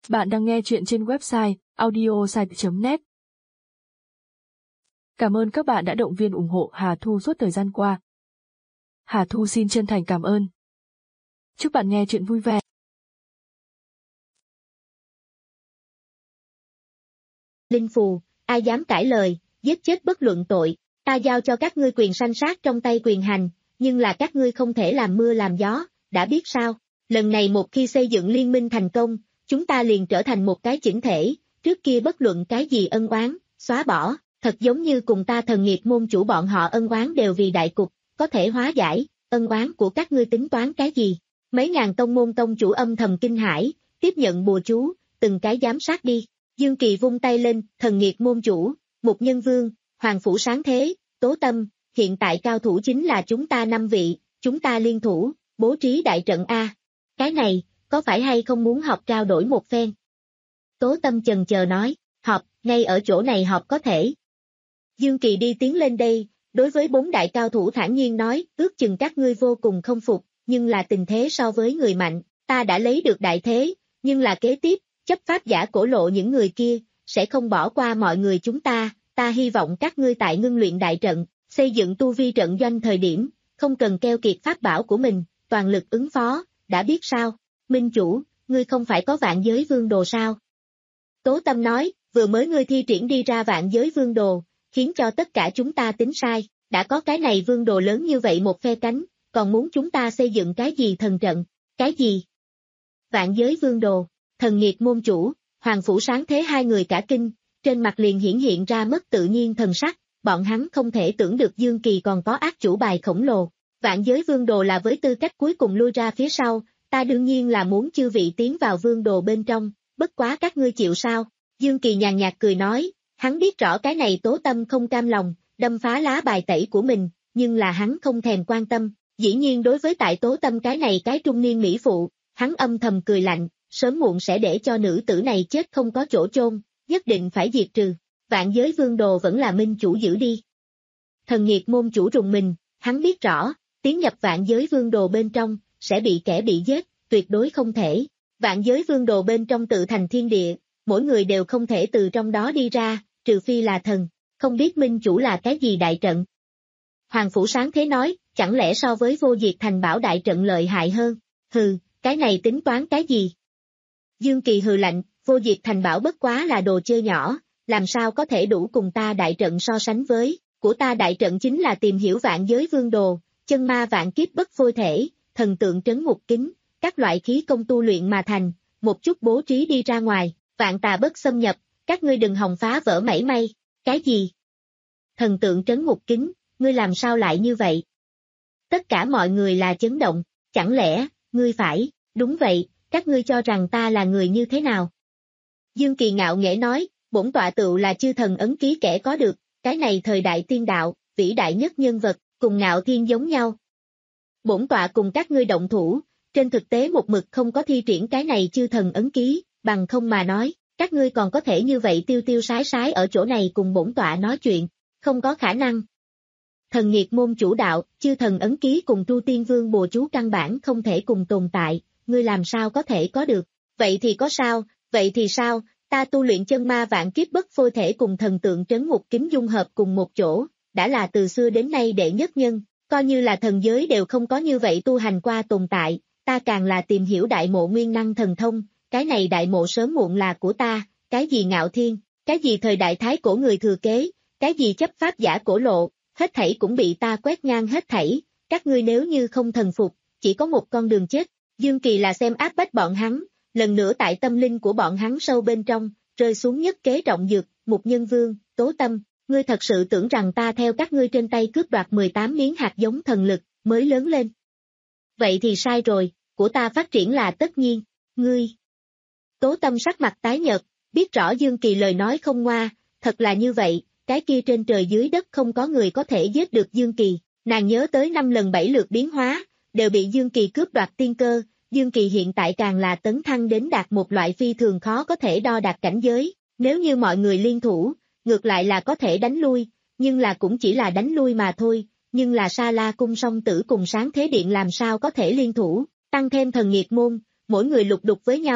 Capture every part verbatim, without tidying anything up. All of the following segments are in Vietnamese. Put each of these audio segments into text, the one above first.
Bạn đang nghe chuyện trên website audiosite chấm net. Cảm ơn các bạn đã động viên ủng hộ Hà Thu suốt thời gian qua. Hà Thu xin chân thành cảm ơn. Chúc bạn nghe chuyện vui vẻ. Linh phù, ai dám cãi lời, giết chết bất luận tội, ta giao cho các ngươi quyền sanh sát trong tay quyền hành, nhưng là các ngươi không thể làm mưa làm gió, đã biết sao? Lần này một khi xây dựng liên minh thành công, chúng ta liền trở thành một cái chỉnh thể, trước kia bất luận cái gì ân oán, xóa bỏ, thật giống như cùng ta thần nghiệp môn chủ bọn họ ân oán đều vì đại cục, có thể hóa giải, ân oán của các ngươi tính toán cái gì? Mấy ngàn tông môn tông chủ âm thầm kinh hãi, tiếp nhận bùa chú, từng cái giám sát đi. Dương Kỳ vung tay lên, thần nghiệp môn chủ, Mục Nhân Vương, Hoàng Phủ Sáng Thế, Tố Tâm, hiện tại cao thủ chính là chúng ta năm vị, chúng ta liên thủ, bố trí đại trận A. Cái này, có phải hay không muốn họp trao đổi một phen? Tố Tâm chần chờ nói, họp, ngay ở chỗ này họp có thể. Dương Kỳ đi tiến lên đây, đối với bốn đại cao thủ thản nhiên nói, ước chừng các ngươi vô cùng không phục, nhưng là tình thế so với người mạnh, ta đã lấy được đại thế, nhưng là kế tiếp, chấp pháp giả cổ lộ những người kia, sẽ không bỏ qua mọi người chúng ta, ta hy vọng các ngươi tại ngưng luyện đại trận, xây dựng tu vi trận doanh thời điểm, không cần keo kiệt pháp bảo của mình, toàn lực ứng phó, đã biết sao? Minh chủ, ngươi không phải có vạn giới vương đồ sao? Tố Tâm nói, vừa mới ngươi thi triển đi ra vạn giới vương đồ, khiến cho tất cả chúng ta tính sai, đã có cái này vương đồ lớn như vậy một phe cánh, còn muốn chúng ta xây dựng cái gì thần trận, cái gì? Vạn giới vương đồ, thần nghiệt môn chủ, Hoàng Phủ Sáng Thế hai người cả kinh, trên mặt liền hiển hiện ra mất tự nhiên thần sắc, bọn hắn không thể tưởng được Dương Kỳ còn có ác chủ bài khổng lồ. Vạn giới vương đồ là với tư cách cuối cùng lui ra phía sau, ta đương nhiên là muốn chư vị tiến vào vương đồ bên trong, bất quá các ngươi chịu sao? Dương Kỳ nhàn nhạt cười nói, hắn biết rõ cái này Tố Tâm không cam lòng, đâm phá lá bài tẩy của mình, nhưng là hắn không thèm quan tâm, dĩ nhiên đối với tại Tố Tâm cái này cái trung niên mỹ phụ, hắn âm thầm cười lạnh, sớm muộn sẽ để cho nữ tử này chết không có chỗ chôn, nhất định phải diệt trừ, vạn giới vương đồ vẫn là minh chủ giữ đi. Thần nghiệt môn chủ rùng mình, hắn biết rõ, tiến nhập vạn giới vương đồ bên trong, sẽ bị kẻ bị giết, tuyệt đối không thể. Vạn giới vương đồ bên trong tự thành thiên địa, mỗi người đều không thể từ trong đó đi ra, trừ phi là thần, không biết minh chủ là cái gì đại trận. Hoàng Phủ Sáng Thế nói, chẳng lẽ so với vô diệt thành bảo đại trận lợi hại hơn, hừ, cái này tính toán cái gì? Dương Kỳ hừ lạnh, vô diệt thành bảo bất quá là đồ chơi nhỏ, làm sao có thể đủ cùng ta đại trận so sánh với, của ta đại trận chính là tìm hiểu vạn giới vương đồ, chân ma vạn kiếp bất phôi thể, thần tượng trấn ngục kính, các loại khí công tu luyện mà thành, một chút bố trí đi ra ngoài, vạn tà bất xâm nhập, các ngươi đừng hòng phá vỡ mảy may, cái gì? Thần tượng trấn ngục kính, ngươi làm sao lại như vậy? Tất cả mọi người là chấn động, chẳng lẽ, ngươi phải, đúng vậy, các ngươi cho rằng ta là người như thế nào? Dương Kỳ ngạo nghễ nói, bổn tọa tựu là chư thần ấn ký kẻ có được, cái này thời đại tiên đạo, vĩ đại nhất nhân vật, cùng Ngạo Thiên giống nhau. Bổn tọa cùng các ngươi động thủ, trên thực tế một mực không có thi triển cái này chư thần ấn ký, bằng không mà nói, các ngươi còn có thể như vậy tiêu tiêu sái sái ở chỗ này cùng bổn tọa nói chuyện, không có khả năng. Thần nghiệt môn chủ đạo, chư thần ấn ký cùng Tru Tiên Vương bùa chú căn bản không thể cùng tồn tại, ngươi làm sao có thể có được, vậy thì có sao, vậy thì sao, ta tu luyện chân ma vạn kiếp bất phôi thể cùng thần tượng trấn ngục kính dung hợp cùng một chỗ, đã là từ xưa đến nay đệ nhất nhân, coi như là thần giới đều không có như vậy tu hành qua tồn tại, ta càng là tìm hiểu đại mộ nguyên năng thần thông, cái này đại mộ sớm muộn là của ta, cái gì Ngạo Thiên, cái gì thời đại thái cổ người thừa kế, cái gì chấp pháp giả cổ lộ, hết thảy cũng bị ta quét ngang hết thảy, các ngươi nếu như không thần phục, chỉ có một con đường chết. Dương Kỳ là xem áp bách bọn hắn, lần nữa tại tâm linh của bọn hắn sâu bên trong, rơi xuống nhất kế trọng dược, Mục Nhân Vương, Tố Tâm, ngươi thật sự tưởng rằng ta theo các ngươi trên tay cướp đoạt mười tám miếng hạt giống thần lực, mới lớn lên. Vậy thì sai rồi, của ta phát triển là tất nhiên, ngươi. Tố Tâm sắc mặt tái nhợt, biết rõ Dương Kỳ lời nói không ngoa, thật là như vậy, cái kia trên trời dưới đất không có người có thể giết được Dương Kỳ, nàng nhớ tới năm lần bảy lượt biến hóa, đều bị Dương Kỳ cướp đoạt tiên cơ, Dương Kỳ hiện tại càng là tấn thăng đến đạt một loại phi thường khó có thể đo đạt cảnh giới, nếu như mọi người liên thủ, ngược lại là có thể đánh lui, nhưng là cũng chỉ là đánh lui mà thôi, nhưng là Sa La Cung Song Tử cùng Sáng Thế Điện làm sao có thể liên thủ, tăng thêm thần nghiệt môn, mỗi người lục đục với nhau,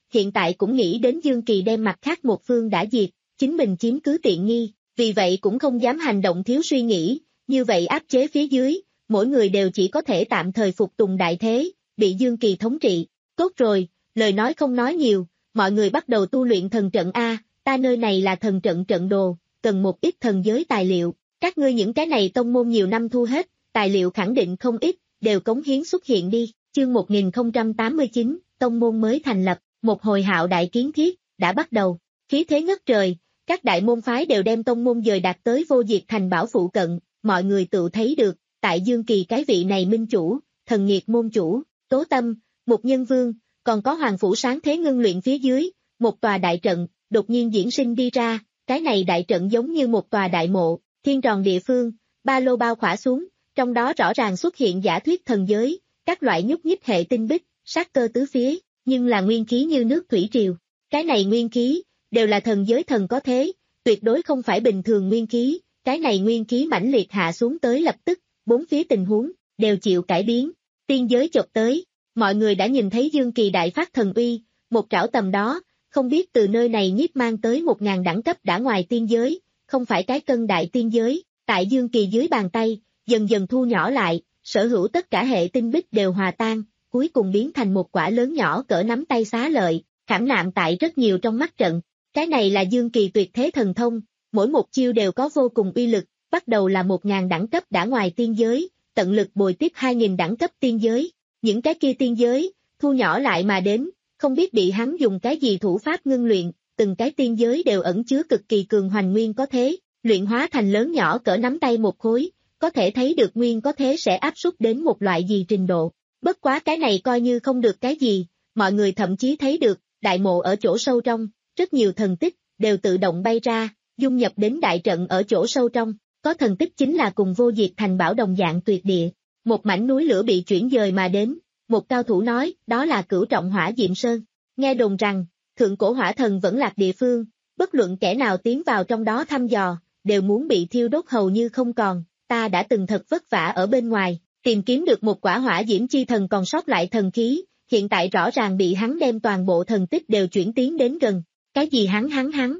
hiện tại cũng nghĩ đến Dương Kỳ đem mặt khác một phương đã diệt, chính mình chiếm cứ tiện nghi, vì vậy cũng không dám hành động thiếu suy nghĩ, như vậy áp chế phía dưới, mỗi người đều chỉ có thể tạm thời phục tùng đại thế, bị Dương Kỳ thống trị. Tốt rồi, lời nói không nói nhiều, mọi người bắt đầu tu luyện thần trận A, ta nơi này là thần trận trận đồ, cần một ít thần giới tài liệu, các ngươi những cái này tông môn nhiều năm thu hết, tài liệu khẳng định không ít, đều cống hiến xuất hiện đi, chương một nghìn không trăm tám mươi chín, tông môn mới thành lập, một hồi hạo đại kiến thiết, đã bắt đầu, khí thế ngất trời, các đại môn phái đều đem tông môn dời đạt tới vô diệt thành bảo phụ cận, mọi người tự thấy được, tại Dương Kỳ cái vị này minh chủ, thần nghiệt môn chủ, Tố Tâm, Mục Nhân Vương, còn có Hoàng Phủ Sáng Thế ngưng luyện phía dưới, một tòa đại trận, đột nhiên diễn sinh đi ra, cái này đại trận giống như một tòa đại mộ, thiên tròn địa phương, ba lô bao khỏa xuống, trong đó rõ ràng xuất hiện giả thuyết thần giới, các loại nhúc nhích hệ tinh bích, sát cơ tứ phía, nhưng là nguyên khí như nước thủy triều. Cái này nguyên khí, đều là thần giới thần có thế, tuyệt đối không phải bình thường nguyên khí, cái này nguyên khí mãnh liệt hạ xuống tới lập tức, bốn phía tình huống, đều chịu cải biến, tiên giới chộp tới, mọi người đã nhìn thấy Dương Kỳ đại phát thần uy, một trảo tầm đó, không biết từ nơi này nhiếp mang tới một ngàn đẳng cấp đã ngoài tiên giới, không phải cái cân đại tiên giới, tại Dương Kỳ dưới bàn tay, dần dần thu nhỏ lại, sở hữu tất cả hệ tinh bích đều hòa tan, cuối cùng biến thành một quả lớn nhỏ cỡ nắm tay xá lợi, khảm nạm tại rất nhiều trong mắt trận. Cái này là Dương Kỳ tuyệt thế thần thông, mỗi một chiêu đều có vô cùng uy lực, bắt đầu là một ngàn đẳng cấp đã ngoài tiên giới, tận lực bồi tiếp hai nghìn đẳng cấp tiên giới, những cái kia tiên giới, thu nhỏ lại mà đến, không biết bị hắn dùng cái gì thủ pháp ngưng luyện, từng cái tiên giới đều ẩn chứa cực kỳ cường hoành nguyên có thế, luyện hóa thành lớn nhỏ cỡ nắm tay một khối, có thể thấy được nguyên có thế sẽ áp suất đến một loại gì trình độ. Bất quá cái này coi như không được cái gì, mọi người thậm chí thấy được, đại mộ ở chỗ sâu trong, rất nhiều thần tích, đều tự động bay ra, dung nhập đến đại trận ở chỗ sâu trong, có thần tích chính là cùng vô diệt thành bảo đồng dạng tuyệt địa. Một mảnh núi lửa bị chuyển dời mà đến, một cao thủ nói, đó là Cửu Trọng Hỏa Diệm Sơn. Nghe đồn rằng, thượng cổ hỏa thần vẫn lạc địa phương, bất luận kẻ nào tiến vào trong đó thăm dò, đều muốn bị thiêu đốt hầu như không còn, ta đã từng thật vất vả ở bên ngoài, tìm kiếm được một quả hỏa diễm chi thần còn sót lại thần khí, hiện tại rõ ràng bị hắn đem toàn bộ thần tích đều chuyển tiến đến gần. Cái gì hắn hắn hắn?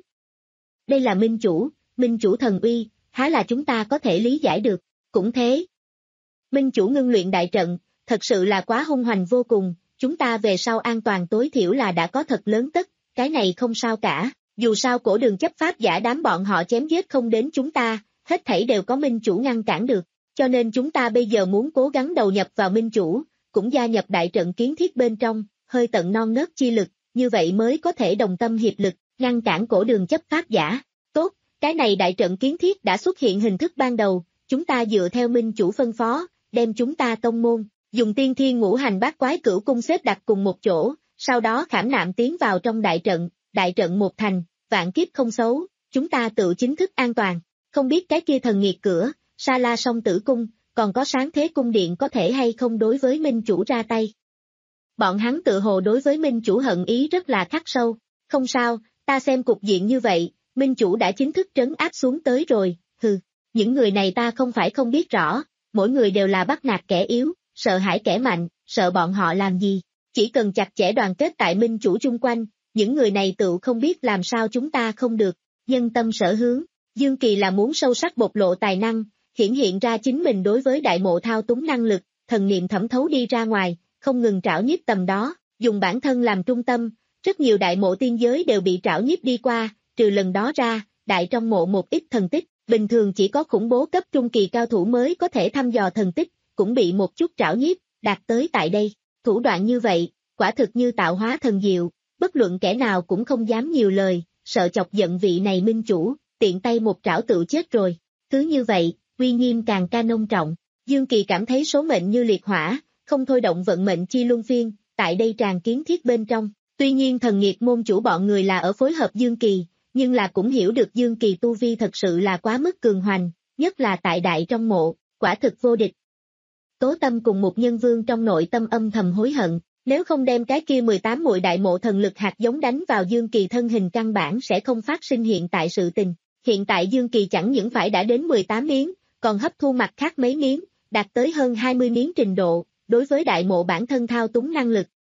Đây là minh chủ, minh chủ thần uy, há là chúng ta có thể lý giải được, cũng thế. Minh chủ ngưng luyện đại trận, thật sự là quá hung hoành vô cùng, chúng ta về sau an toàn tối thiểu là đã có thật lớn tất, cái này không sao cả, dù sao cổ đường chấp pháp giả đám bọn họ chém giết không đến chúng ta, hết thảy đều có minh chủ ngăn cản được, cho nên chúng ta bây giờ muốn cố gắng đầu nhập vào minh chủ, cũng gia nhập đại trận kiến thiết bên trong, hơi tận non nớt chi lực, như vậy mới có thể đồng tâm hiệp lực, ngăn cản cổ đường chấp pháp giả. Tốt, cái này đại trận kiến thiết đã xuất hiện hình thức ban đầu, chúng ta dựa theo minh chủ phân phó, đem chúng ta tông môn, dùng tiên thiên ngũ hành bát quái cửu cung xếp đặt cùng một chỗ, sau đó khảm nạm tiến vào trong đại trận, đại trận một thành, vạn kiếp không xấu, chúng ta tự chính thức an toàn, không biết cái kia thần nghiệt cửa, Sa La Song Tử Cung, còn có Sáng Thế Cung Điện có thể hay không đối với minh chủ ra tay. Bọn hắn tự hồ đối với minh chủ hận ý rất là khắc sâu, không sao, ta xem cục diện như vậy, minh chủ đã chính thức trấn áp xuống tới rồi, hừ, những người này ta không phải không biết rõ, mỗi người đều là bắt nạt kẻ yếu, sợ hãi kẻ mạnh, sợ bọn họ làm gì, chỉ cần chặt chẽ đoàn kết tại minh chủ chung quanh, những người này tự không biết làm sao chúng ta không được, nhân tâm sở hướng, Dương Kỳ là muốn sâu sắc bộc lộ tài năng, hiển hiện ra chính mình đối với đại mộ thao túng năng lực, thần niệm thẩm thấu đi ra ngoài, không ngừng trảo nhiếp tầm đó, dùng bản thân làm trung tâm, rất nhiều đại mộ tiên giới đều bị trảo nhiếp đi qua, trừ lần đó ra, đại trong mộ một ít thần tích, bình thường chỉ có khủng bố cấp trung kỳ cao thủ mới có thể thăm dò thần tích, cũng bị một chút trảo nhiếp, đạt tới tại đây, thủ đoạn như vậy, quả thực như tạo hóa thần diệu, bất luận kẻ nào cũng không dám nhiều lời, sợ chọc giận vị này minh chủ, tiện tay một trảo tự chết rồi, cứ như vậy, uy nghiêm càng ca nông trọng, Dương Kỳ cảm thấy số mệnh như liệt hỏa, không thôi động vận mệnh chi luân phiên, tại đây tràn kiến thiết bên trong, tuy nhiên thần nghiệt môn chủ bọn người là ở phối hợp Dương Kỳ, nhưng là cũng hiểu được Dương Kỳ tu vi thật sự là quá mức cường hoành, nhất là tại đại trong mộ, quả thực vô địch. Tố Tâm cùng một nhân vương trong nội tâm âm thầm hối hận, nếu không đem cái kia mười tám muội đại mộ thần lực hạt giống đánh vào Dương Kỳ thân hình căn bản sẽ không phát sinh hiện tại sự tình, hiện tại Dương Kỳ chẳng những phải đã đến mười tám miếng, còn hấp thu mặt khác mấy miếng, đạt tới hơn hai mươi miếng trình độ, đối với đại mộ bản thân thao túng năng lực,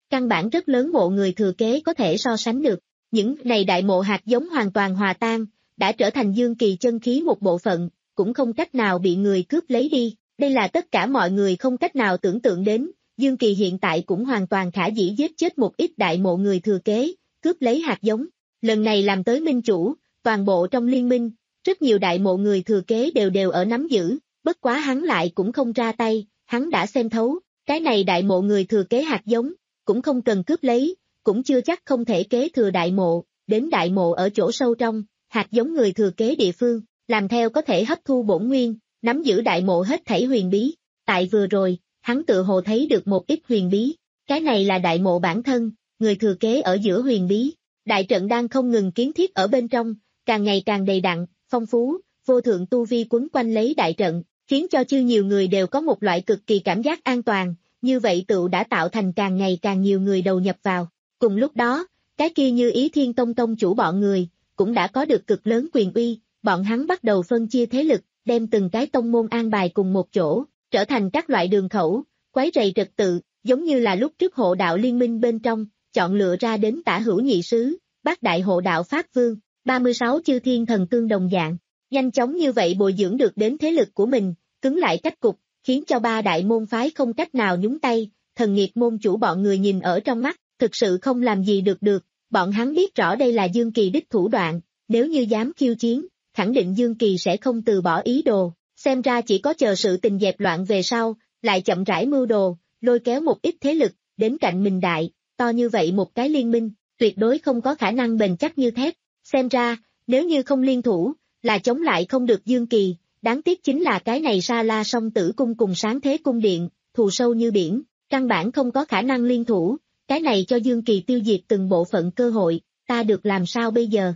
căn bản rất lớn mộ người thừa kế có thể so sánh được. Những này đại mộ hạt giống hoàn toàn hòa tan, đã trở thành Dương Kỳ chân khí một bộ phận, cũng không cách nào bị người cướp lấy đi. Đây là tất cả mọi người không cách nào tưởng tượng đến, Dương Kỳ hiện tại cũng hoàn toàn khả dĩ giết chết một ít đại mộ người thừa kế, cướp lấy hạt giống. Lần này làm tới minh chủ, toàn bộ trong liên minh, rất nhiều đại mộ người thừa kế đều đều ở nắm giữ, bất quá hắn lại cũng không ra tay, hắn đã xem thấu, cái này đại mộ người thừa kế hạt giống, cũng không cần cướp lấy, cũng chưa chắc không thể kế thừa đại mộ, đến đại mộ ở chỗ sâu trong, hạt giống người thừa kế địa phương, làm theo có thể hấp thu bổn nguyên, nắm giữ đại mộ hết thảy huyền bí. Tại vừa rồi, hắn tự hồ thấy được một ít huyền bí, cái này là đại mộ bản thân, người thừa kế ở giữa huyền bí. Đại trận đang không ngừng kiến thiết ở bên trong, càng ngày càng đầy đặn, phong phú, vô thượng tu vi quấn quanh lấy đại trận, khiến cho chư nhiều người đều có một loại cực kỳ cảm giác an toàn, như vậy tựu đã tạo thành càng ngày càng nhiều người đầu nhập vào. Cùng lúc đó, cái kia Như Ý Thiên Tông tông chủ bọn người, cũng đã có được cực lớn quyền uy, bọn hắn bắt đầu phân chia thế lực, đem từng cái tông môn an bài cùng một chỗ, trở thành các loại đường khẩu, quấy rầy trật tự, giống như là lúc trước hộ đạo liên minh bên trong, chọn lựa ra đến tả hữu nhị sứ, bát đại hộ đạo Pháp Vương, ba mươi sáu chư thiên thần tương đồng dạng. Nhanh chóng như vậy bồi dưỡng được đến thế lực của mình, cứng lại cách cục, khiến cho ba đại môn phái không cách nào nhúng tay, thần nghiệt môn chủ bọn người nhìn ở trong mắt, thực sự không làm gì được được, bọn hắn biết rõ đây là Dương Kỳ đích thủ đoạn, nếu như dám khiêu chiến, khẳng định Dương Kỳ sẽ không từ bỏ ý đồ, xem ra chỉ có chờ sự tình dẹp loạn về sau, lại chậm rãi mưu đồ, lôi kéo một ít thế lực, đến cạnh mình đại, to như vậy một cái liên minh, tuyệt đối không có khả năng bền chắc như thép, xem ra, nếu như không liên thủ, là chống lại không được Dương Kỳ, đáng tiếc chính là cái này Sa La Song Tử Cung cùng Sáng Thế Cung Điện, thù sâu như biển, căn bản không có khả năng liên thủ, cái này cho Dương Kỳ tiêu diệt từng bộ phận cơ hội, ta được làm sao bây giờ?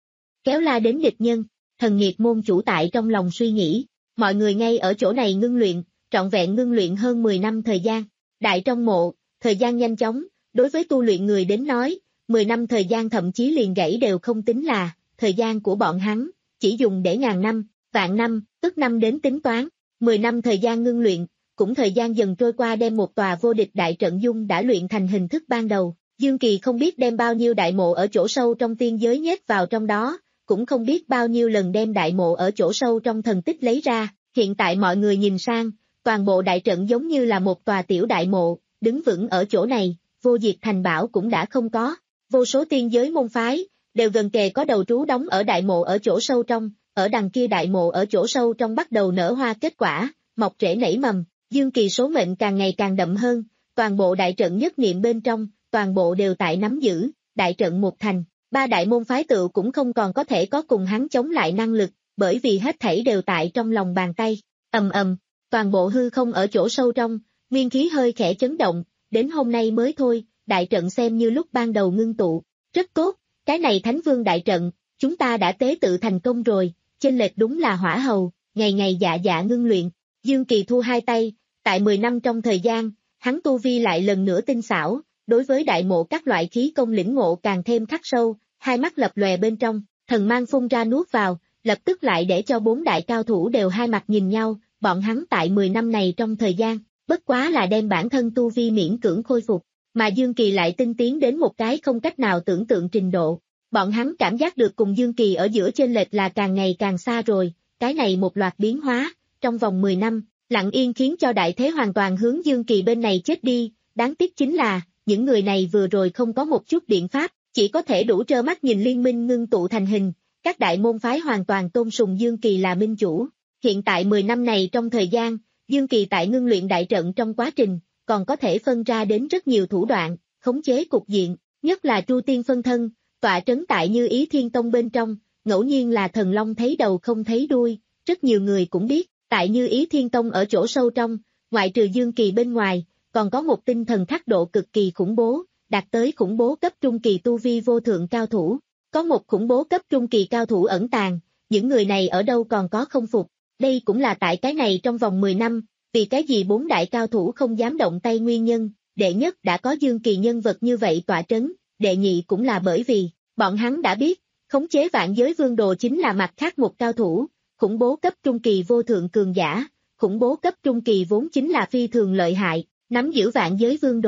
Kéo la đến địch nhân, thần nghiệt môn chủ tại trong lòng suy nghĩ, mọi người ngay ở chỗ này ngưng luyện, trọn vẹn ngưng luyện hơn mười năm thời gian, đại trong mộ, thời gian nhanh chóng, đối với tu luyện người đến nói, mười năm thời gian thậm chí liền gãy đều không tính là, thời gian của bọn hắn, chỉ dùng để ngàn năm, vạn năm, ức năm đến tính toán, mười năm thời gian ngưng luyện, cũng thời gian dần trôi qua đem một tòa vô địch đại trận dung đã luyện thành hình thức ban đầu, Dương Kỳ không biết đem bao nhiêu đại mộ ở chỗ sâu trong tiên giới nhét vào trong đó, cũng không biết bao nhiêu lần đem đại mộ ở chỗ sâu trong thần tích lấy ra, hiện tại mọi người nhìn sang, toàn bộ đại trận giống như là một tòa tiểu đại mộ, đứng vững ở chỗ này, vô diệt thành bảo cũng đã không có, vô số tiên giới môn phái, đều gần kề có đầu trú đóng ở đại mộ ở chỗ sâu trong, ở đằng kia đại mộ ở chỗ sâu trong bắt đầu nở hoa kết quả, mọc rễ nảy mầm, Dương Kỳ số mệnh càng ngày càng đậm hơn, toàn bộ đại trận nhất niệm bên trong, toàn bộ đều tại nắm giữ, đại trận một thành, ba đại môn phái tự cũng không còn có thể có cùng hắn chống lại năng lực, bởi vì hết thảy đều tại trong lòng bàn tay, ầm ầm, toàn bộ hư không ở chỗ sâu trong, nguyên khí hơi khẽ chấn động, đến hôm nay mới thôi, đại trận xem như lúc ban đầu ngưng tụ, rất tốt, cái này Thánh Vương đại trận, chúng ta đã tế tự thành công rồi, chênh lệch đúng là hỏa hầu, ngày ngày dạ dạ ngưng luyện, Dương Kỳ thu hai tay, tại mười năm trong thời gian, hắn tu vi lại lần nữa tinh xảo, đối với đại mộ các loại khí công lĩnh ngộ càng thêm khắc sâu, hai mắt lập lòe bên trong, thần mang phun ra nuốt vào, lập tức lại để cho bốn đại cao thủ đều hai mặt nhìn nhau, bọn hắn tại mười năm này trong thời gian, bất quá là đem bản thân tu vi miễn cưỡng khôi phục, mà Dương Kỳ lại tinh tiến đến một cái không cách nào tưởng tượng trình độ. Bọn hắn cảm giác được cùng Dương Kỳ ở giữa chênh lệch là càng ngày càng xa rồi, cái này một loạt biến hóa, trong vòng mười năm, lặng yên khiến cho đại thế hoàn toàn hướng Dương Kỳ bên này chết đi, đáng tiếc chính là, những người này vừa rồi không có một chút biện pháp, chỉ có thể đủ trơ mắt nhìn liên minh ngưng tụ thành hình, các đại môn phái hoàn toàn tôn sùng Dương Kỳ là minh chủ. Hiện tại mười năm này trong thời gian, Dương Kỳ tại ngưng luyện đại trận trong quá trình, còn có thể phân ra đến rất nhiều thủ đoạn, khống chế cục diện, nhất là Tru Tiên phân thân, tọa trấn tại Như Ý Thiên Tông bên trong, ngẫu nhiên là thần long thấy đầu không thấy đuôi, rất nhiều người cũng biết, tại Như Ý Thiên Tông ở chỗ sâu trong, ngoại trừ Dương Kỳ bên ngoài, còn có một tinh thần khắc độ cực kỳ khủng bố, đạt tới khủng bố cấp trung kỳ tu vi vô thượng cao thủ, có một khủng bố cấp trung kỳ cao thủ ẩn tàng, những người này ở đâu còn có không phục, đây cũng là tại cái này trong vòng mười năm, vì cái gì bốn đại cao thủ không dám động tay nguyên nhân, đệ nhất đã có Dương Kỳ nhân vật như vậy tọa trấn, đệ nhị cũng là bởi vì, bọn hắn đã biết, khống chế vạn giới vương đồ chính là mặt khác một cao thủ, khủng bố cấp trung kỳ vô thượng cường giả, khủng bố cấp trung kỳ vốn chính là phi thường lợi hại, nắm giữ vạn giới vương đồ,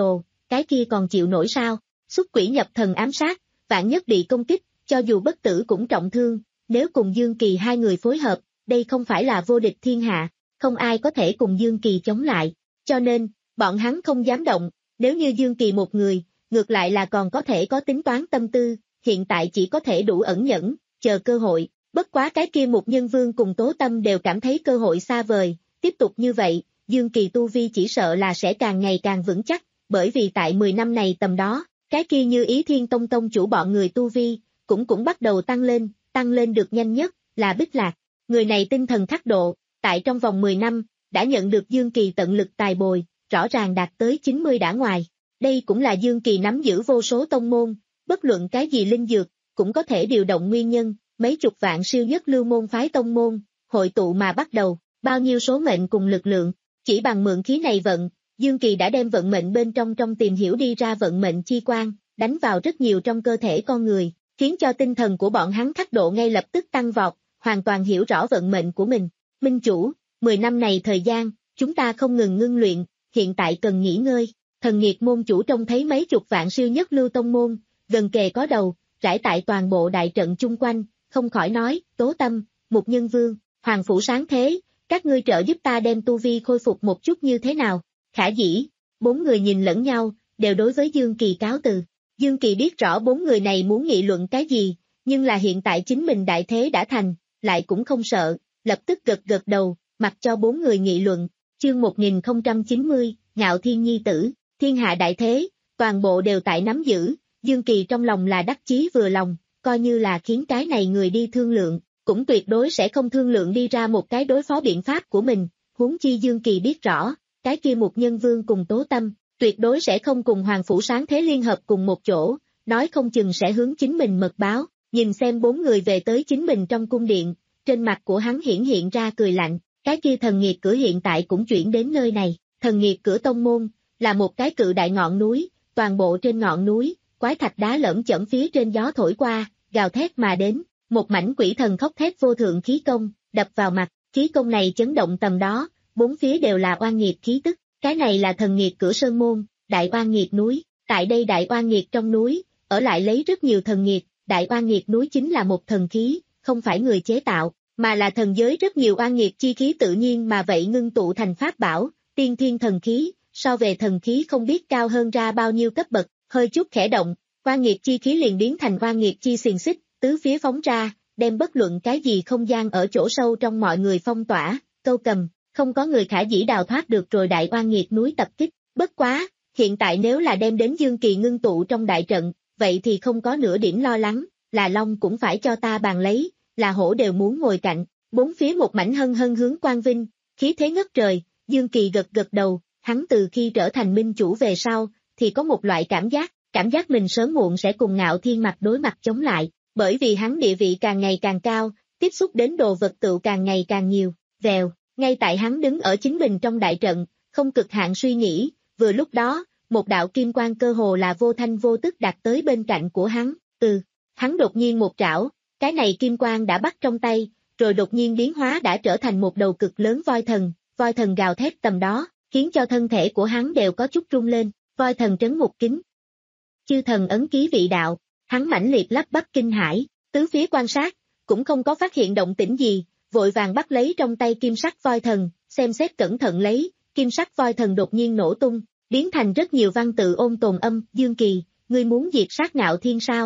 cái kia còn chịu nổi sao? Xuất quỷ nhập thần ám sát, vạn nhất bị công kích, cho dù bất tử cũng trọng thương, nếu cùng Dương Kỳ hai người phối hợp, đây không phải là vô địch thiên hạ, không ai có thể cùng Dương Kỳ chống lại, cho nên, bọn hắn không dám động, nếu như Dương Kỳ một người, ngược lại là còn có thể có tính toán tâm tư, hiện tại chỉ có thể đủ ẩn nhẫn, chờ cơ hội, bất quá cái kia Mục Nhân Vương cùng Tố Tâm đều cảm thấy cơ hội xa vời, tiếp tục như vậy, Dương Kỳ tu vi chỉ sợ là sẽ càng ngày càng vững chắc, bởi vì tại mười năm này tầm đó, cái kia Như Ý Thiên Tông tông chủ bọn người tu vi, cũng cũng bắt đầu tăng lên, tăng lên được nhanh nhất, là Bích Lạc, người này tinh thần khắc độ, tại trong vòng mười năm, đã nhận được Dương Kỳ tận lực tài bồi, rõ ràng đạt tới chín mươi đã ngoài, đây cũng là Dương Kỳ nắm giữ vô số tông môn, bất luận cái gì linh dược, cũng có thể điều động nguyên nhân, mấy chục vạn siêu nhất lưu môn phái tông môn, hội tụ mà bắt đầu, bao nhiêu số mệnh cùng lực lượng, chỉ bằng mượn khí này vận, Dương Kỳ đã đem vận mệnh bên trong trong tìm hiểu đi ra vận mệnh chi quan, đánh vào rất nhiều trong cơ thể con người, khiến cho tinh thần của bọn hắn khắc độ ngay lập tức tăng vọt, hoàn toàn hiểu rõ vận mệnh của mình. Minh chủ, mười năm này thời gian, chúng ta không ngừng ngưng luyện, hiện tại cần nghỉ ngơi. Thần Nghiệt môn chủ trông thấy mấy chục vạn siêu nhất lưu tông môn, gần kề có đầu, rải tại toàn bộ đại trận chung quanh, không khỏi nói, Tố Tâm, Mục Nhân Vương, Hoàng Phủ Sáng Thế, các ngươi trợ giúp ta đem tu vi khôi phục một chút như thế nào? Khả dĩ, bốn người nhìn lẫn nhau, đều đối với Dương Kỳ cáo từ. Dương Kỳ biết rõ bốn người này muốn nghị luận cái gì, nhưng là hiện tại chính mình đại thế đã thành, lại cũng không sợ, lập tức gật gật đầu, mặc cho bốn người nghị luận. Chương một nghìn không trăm chín mươi, Ngạo Thiên Nhi Tử, thiên hạ đại thế, toàn bộ đều tại nắm giữ, Dương Kỳ trong lòng là đắc chí vừa lòng, coi như là khiến cái này người đi thương lượng, cũng tuyệt đối sẽ không thương lượng đi ra một cái đối phó biện pháp của mình, huống chi Dương Kỳ biết rõ, cái kia Mục Nhân Vương cùng Tố Tâm, tuyệt đối sẽ không cùng Hoàng Phủ Sáng Thế liên hợp cùng một chỗ, nói không chừng sẽ hướng chính mình mật báo, nhìn xem bốn người về tới chính mình trong cung điện, trên mặt của hắn hiển hiện ra cười lạnh, cái kia Thần Nghiệt cửa hiện tại cũng chuyển đến nơi này, Thần Nghiệt cửa tông môn, là một cái cự đại ngọn núi, toàn bộ trên ngọn núi, quái thạch đá lởm chởm phía trên gió thổi qua, gào thét mà đến, một mảnh quỷ thần khóc thét vô thượng khí công, đập vào mặt, khí công này chấn động tầm đó, bốn phía đều là oan nghiệt khí tức, cái này là Thần Nghiệt cửa sơn môn, đại oan nghiệt núi, tại đây đại oan nghiệt trong núi, ở lại lấy rất nhiều thần nghiệt, đại oan nghiệt núi chính là một thần khí, không phải người chế tạo, mà là thần giới rất nhiều oan nghiệt chi khí tự nhiên mà vậy ngưng tụ thành pháp bảo, tiên thiên thần khí, so về thần khí không biết cao hơn ra bao nhiêu cấp bậc, hơi chút khẽ động, oan nghiệt chi khí liền biến thành oan nghiệt chi xiềng xích, tứ phía phóng ra, đem bất luận cái gì không gian ở chỗ sâu trong mọi người phong tỏa, câu cầm, không có người khả dĩ đào thoát được rồi đại oan nghiệt núi tập kích, bất quá, hiện tại nếu là đem đến Dương Kỳ ngưng tụ trong đại trận, vậy thì không có nửa điểm lo lắng, là long cũng phải cho ta bàn lấy, là hổ đều muốn ngồi cạnh, bốn phía một mảnh hân hân hướng quang vinh, khí thế ngất trời, Dương Kỳ gật gật đầu, hắn từ khi trở thành minh chủ về sau, thì có một loại cảm giác, cảm giác mình sớm muộn sẽ cùng Ngạo Thiên mặt đối mặt chống lại, bởi vì hắn địa vị càng ngày càng cao, tiếp xúc đến đồ vật tựu càng ngày càng nhiều, vèo, ngay tại hắn đứng ở chính mình trong đại trận, không cực hạn suy nghĩ, vừa lúc đó, một đạo kim quang cơ hồ là vô thanh vô tức đạt tới bên cạnh của hắn, ừ, hắn đột nhiên một trảo, cái này kim quang đã bắt trong tay, rồi đột nhiên biến hóa đã trở thành một đầu cực lớn voi thần, voi thần gào thét tầm đó, khiến cho thân thể của hắn đều có chút rung lên, voi thần trấn một kính. Chư thần ấn ký vị đạo, hắn mãnh liệt lắp bắp kinh hãi, tứ phía quan sát, cũng không có phát hiện động tĩnh gì, vội vàng bắt lấy trong tay kim sắc voi thần, xem xét cẩn thận lấy, kim sắc voi thần đột nhiên nổ tung, biến thành rất nhiều văn tự ôn tồn âm, Dương Kỳ, ngươi muốn diệt sát Ngạo Thiên sao?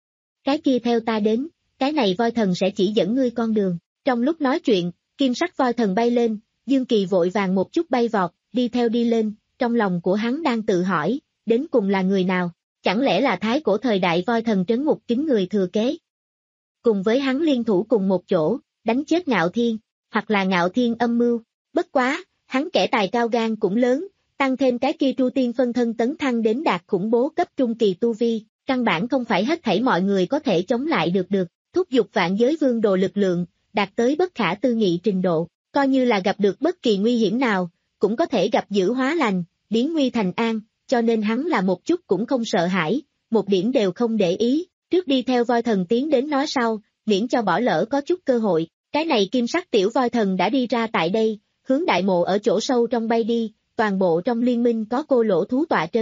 Cái kia theo ta đến, cái này voi thần sẽ chỉ dẫn ngươi con đường, trong lúc nói chuyện, kim sắc voi thần bay lên, Dương Kỳ vội vàng một chút bay vọt, đi theo đi lên, trong lòng của hắn đang tự hỏi, đến cùng là người nào, chẳng lẽ là thái cổ thời đại voi thần trấn ngục kính người thừa kế? Cùng với hắn liên thủ cùng một chỗ, đánh chết Ngạo Thiên, hoặc là Ngạo Thiên âm mưu, bất quá, hắn kẻ tài cao gan cũng lớn, tăng thêm cái kia Tru Tiên phân thân tấn thăng đến đạt khủng bố cấp trung kỳ tu vi, căn bản không phải hết thảy mọi người có thể chống lại được được, thúc giục vạn giới vương đồ lực lượng, đạt tới bất khả tư nghị trình độ, coi như là gặp được bất kỳ nguy hiểm nào, cũng có thể gặp dữ hóa lành, biến nguy thành an, cho nên hắn là một chút cũng không sợ hãi, một điểm đều không để ý, trước đi theo voi thần tiến đến nói sau, miễn cho bỏ lỡ có chút cơ hội, cái này kim sắc tiểu voi thần đã đi ra tại đây, hướng đại mộ ở chỗ sâu trong bay đi, toàn bộ trong liên minh có cô lỗ thú tọa trấn,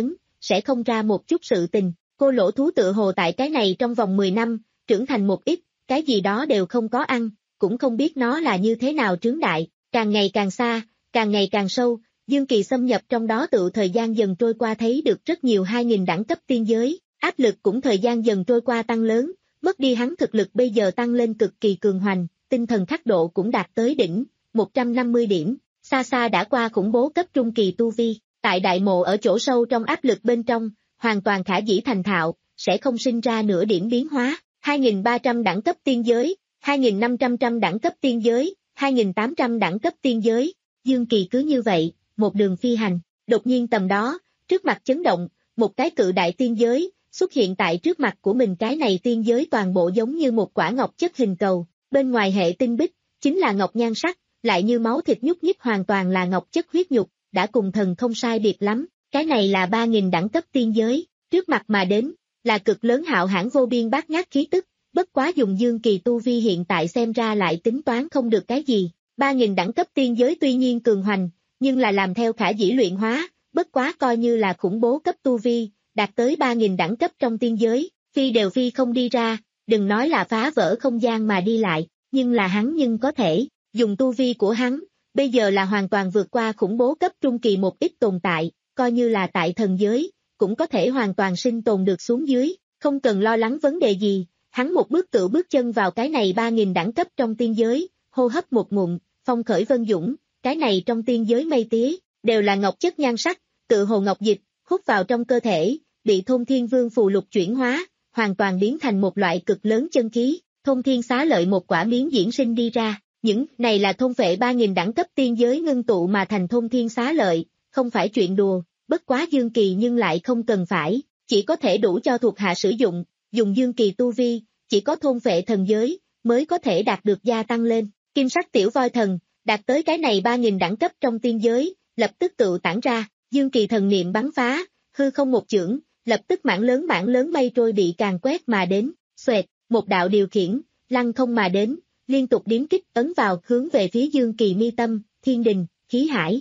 sẽ không ra một chút sự tình. Cô lỗ thú tựa hồ tại cái này trong vòng mười năm, trưởng thành một ít, cái gì đó đều không có ăn, cũng không biết nó là như thế nào trướng đại, càng ngày càng xa, càng ngày càng sâu, Dương Kỳ xâm nhập trong đó tự thời gian dần trôi qua thấy được rất nhiều hai nghìn đẳng cấp tiên giới, áp lực cũng thời gian dần trôi qua tăng lớn, mất đi hắn thực lực bây giờ tăng lên cực kỳ cường hoành, tinh thần khắc độ cũng đạt tới đỉnh, một trăm năm mươi điểm, xa xa đã qua khủng bố cấp trung kỳ tu vi, tại đại mộ ở chỗ sâu trong áp lực bên trong, hoàn toàn khả dĩ thành thạo, sẽ không sinh ra nửa điểm biến hóa, hai nghìn ba trăm đẳng cấp tiên giới, hai nghìn năm trăm đẳng cấp tiên giới, hai nghìn tám trăm đẳng cấp tiên giới, Dương Kỳ cứ như vậy, một đường phi hành, đột nhiên tầm đó, trước mặt chấn động, một cái cự đại tiên giới, xuất hiện tại trước mặt của mình cái này tiên giới toàn bộ giống như một quả ngọc chất hình cầu, bên ngoài hệ tinh bích, chính là ngọc nhan sắc, lại như máu thịt nhúc nhích hoàn toàn là ngọc chất huyết nhục, đã cùng thần không sai biệt lắm, cái này là ba nghìn đẳng cấp tiên giới, trước mặt mà đến, là cực lớn hạo hãn vô biên bát ngát khí tức, bất quá dùng Dương Kỳ tu vi hiện tại xem ra lại tính toán không được cái gì, ba nghìn đẳng cấp tiên giới tuy nhiên cường hoành, nhưng là làm theo khả dĩ luyện hóa, bất quá coi như là khủng bố cấp tu vi, đạt tới ba nghìn đẳng cấp trong tiên giới, phi đều phi không đi ra, đừng nói là phá vỡ không gian mà đi lại, nhưng là hắn nhưng có thể, dùng tu vi của hắn, bây giờ là hoàn toàn vượt qua khủng bố cấp trung kỳ một ít tồn tại, coi như là tại thần giới, cũng có thể hoàn toàn sinh tồn được xuống dưới, không cần lo lắng vấn đề gì, hắn một bước tự bước chân vào cái này ba nghìn đẳng cấp trong tiên giới, hô hấp một ngụm, phong khởi vân dũng, cái này trong tiên giới mây tía, đều là ngọc chất nhan sắc, tự hồ ngọc dịch, hút vào trong cơ thể, bị Thôn Thiên Vương phù lục chuyển hóa, hoàn toàn biến thành một loại cực lớn chân khí, Thôn Thiên xá lợi một quả miếng diễn sinh đi ra, những này là thôn phệ ba nghìn đẳng cấp tiên giới ngưng tụ mà thành Thôn Thiên xá lợi, không phải chuyện đùa, bất quá Dương Kỳ nhưng lại không cần phải, chỉ có thể đủ cho thuộc hạ sử dụng, dùng Dương Kỳ tu vi, chỉ có thôn phệ thần giới, mới có thể đạt được gia tăng lên, kim sắc tiểu voi thần, đạt tới cái này ba nghìn đẳng cấp trong tiên giới, lập tức tự tản ra, Dương Kỳ thần niệm bắn phá, hư không một chưởng, lập tức mảng lớn mảng lớn mây trôi bị càn quét mà đến, xoẹt, một đạo điều khiển, lăng không mà đến, liên tục điếm kích ấn vào hướng về phía Dương Kỳ mi tâm, thiên đình, khí hải.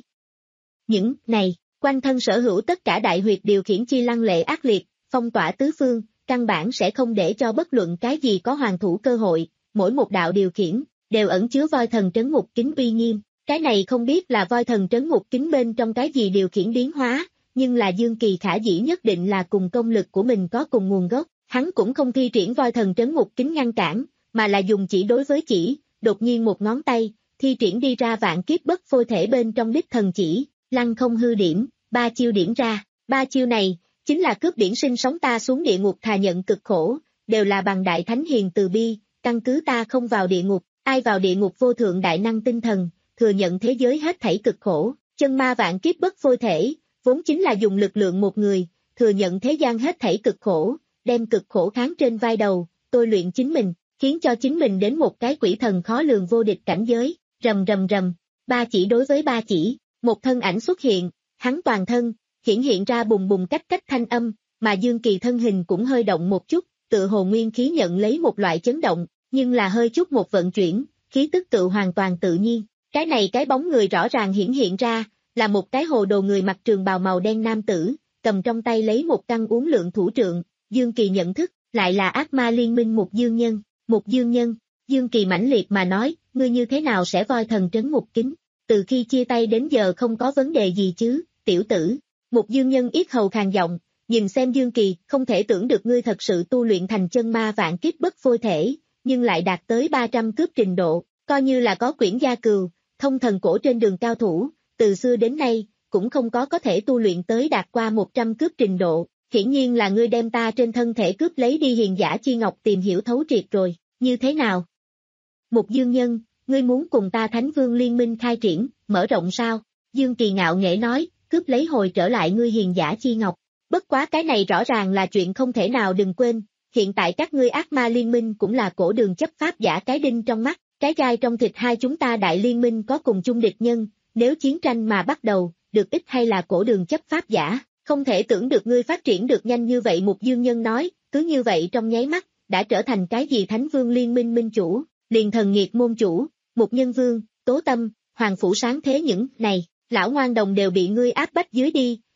Những này, quanh thân sở hữu tất cả đại huyệt điều khiển chi lăng lệ ác liệt, phong tỏa tứ phương, căn bản sẽ không để cho bất luận cái gì có hoàn thủ cơ hội, mỗi một đạo điều khiển, đều ẩn chứa voi thần trấn ngục kính uy nghiêm, cái này không biết là voi thần trấn ngục kính bên trong cái gì điều khiển biến hóa, nhưng là Dương Kỳ khả dĩ nhất định là cùng công lực của mình có cùng nguồn gốc, hắn cũng không thi triển voi thần trấn ngục kính ngăn cản, mà là dùng chỉ đối với chỉ, đột nhiên một ngón tay, thi triển đi ra vạn kiếp bất phôi thể bên trong đích thần chỉ, lăng không hư điểm, ba chiêu điểm ra, ba chiêu này, chính là cướp điển sinh sống ta xuống địa ngục thà nhận cực khổ, đều là bằng đại thánh hiền từ bi, căn cứ ta không vào địa ngục, ai vào địa ngục vô thượng đại năng tinh thần, thừa nhận thế giới hết thảy cực khổ, chân ma vạn kiếp bất phôi thể, vốn chính là dùng lực lượng một người, thừa nhận thế gian hết thảy cực khổ, đem cực khổ kháng trên vai đầu, tôi luyện chính mình, khiến cho chính mình đến một cái quỷ thần khó lường vô địch cảnh giới, rầm rầm rầm, ba chỉ đối với ba chỉ, một thân ảnh xuất hiện, hắn toàn thân, hiển hiện ra bùng bùng cách cách thanh âm, mà Dương Kỳ thân hình cũng hơi động một chút, tự hồ nguyên khí nhận lấy một loại chấn động, nhưng là hơi chút một vận chuyển, khí tức tự hoàn toàn tự nhiên, cái này cái bóng người rõ ràng hiển hiện ra, là một cái hồ đồ người mặc trường bào màu đen nam tử, cầm trong tay lấy một căn uốn lượn thủ trượng, Dương Kỳ nhận thức, lại là ác ma liên minh Mục Dương Nhân, Mục Dương Nhân, Dương Kỳ mãnh liệt mà nói, ngươi như thế nào sẽ voi thần trấn ngục kính, từ khi chia tay đến giờ không có vấn đề gì chứ, tiểu tử, Mục Dương Nhân yết hầu khàn giọng, nhìn xem Dương Kỳ, không thể tưởng được ngươi thật sự tu luyện thành chân ma vạn kiếp bất phôi thể, nhưng lại đạt tới ba trăm cướp trình độ, coi như là có quyển gia cừu, thông thần cổ trên đường cao thủ, từ xưa đến nay, cũng không có có thể tu luyện tới đạt qua một trăm cướp trình độ, hiển nhiên là ngươi đem ta trên thân thể cướp lấy đi hiền giả chi ngọc tìm hiểu thấu triệt rồi, như thế nào? Mục Dương Nhân, ngươi muốn cùng ta Thánh Vương liên minh khai triển, mở rộng sao? Dương Kỳ ngạo nghễ nói, cướp lấy hồi trở lại ngươi hiền giả chi ngọc, bất quá cái này rõ ràng là chuyện không thể nào đừng quên, hiện tại các ngươi ác ma liên minh cũng là cổ đường chấp pháp giả cái đinh trong mắt, cái gai trong thịt hai chúng ta đại liên minh có cùng chung địch nhân, nếu chiến tranh mà bắt đầu, được ít hay là cổ đường chấp pháp giả, không thể tưởng được ngươi phát triển được nhanh như vậy. Mục Dương Nhân nói, cứ như vậy trong nháy mắt, đã trở thành cái gì Thánh Vương liên minh minh chủ, liền thần nghiệt môn chủ, Mục Nhân Vương, Tố Tâm, Hoàng Phủ Sáng Thế những này, lão ngoan đồng đều bị ngươi áp bách dưới đi,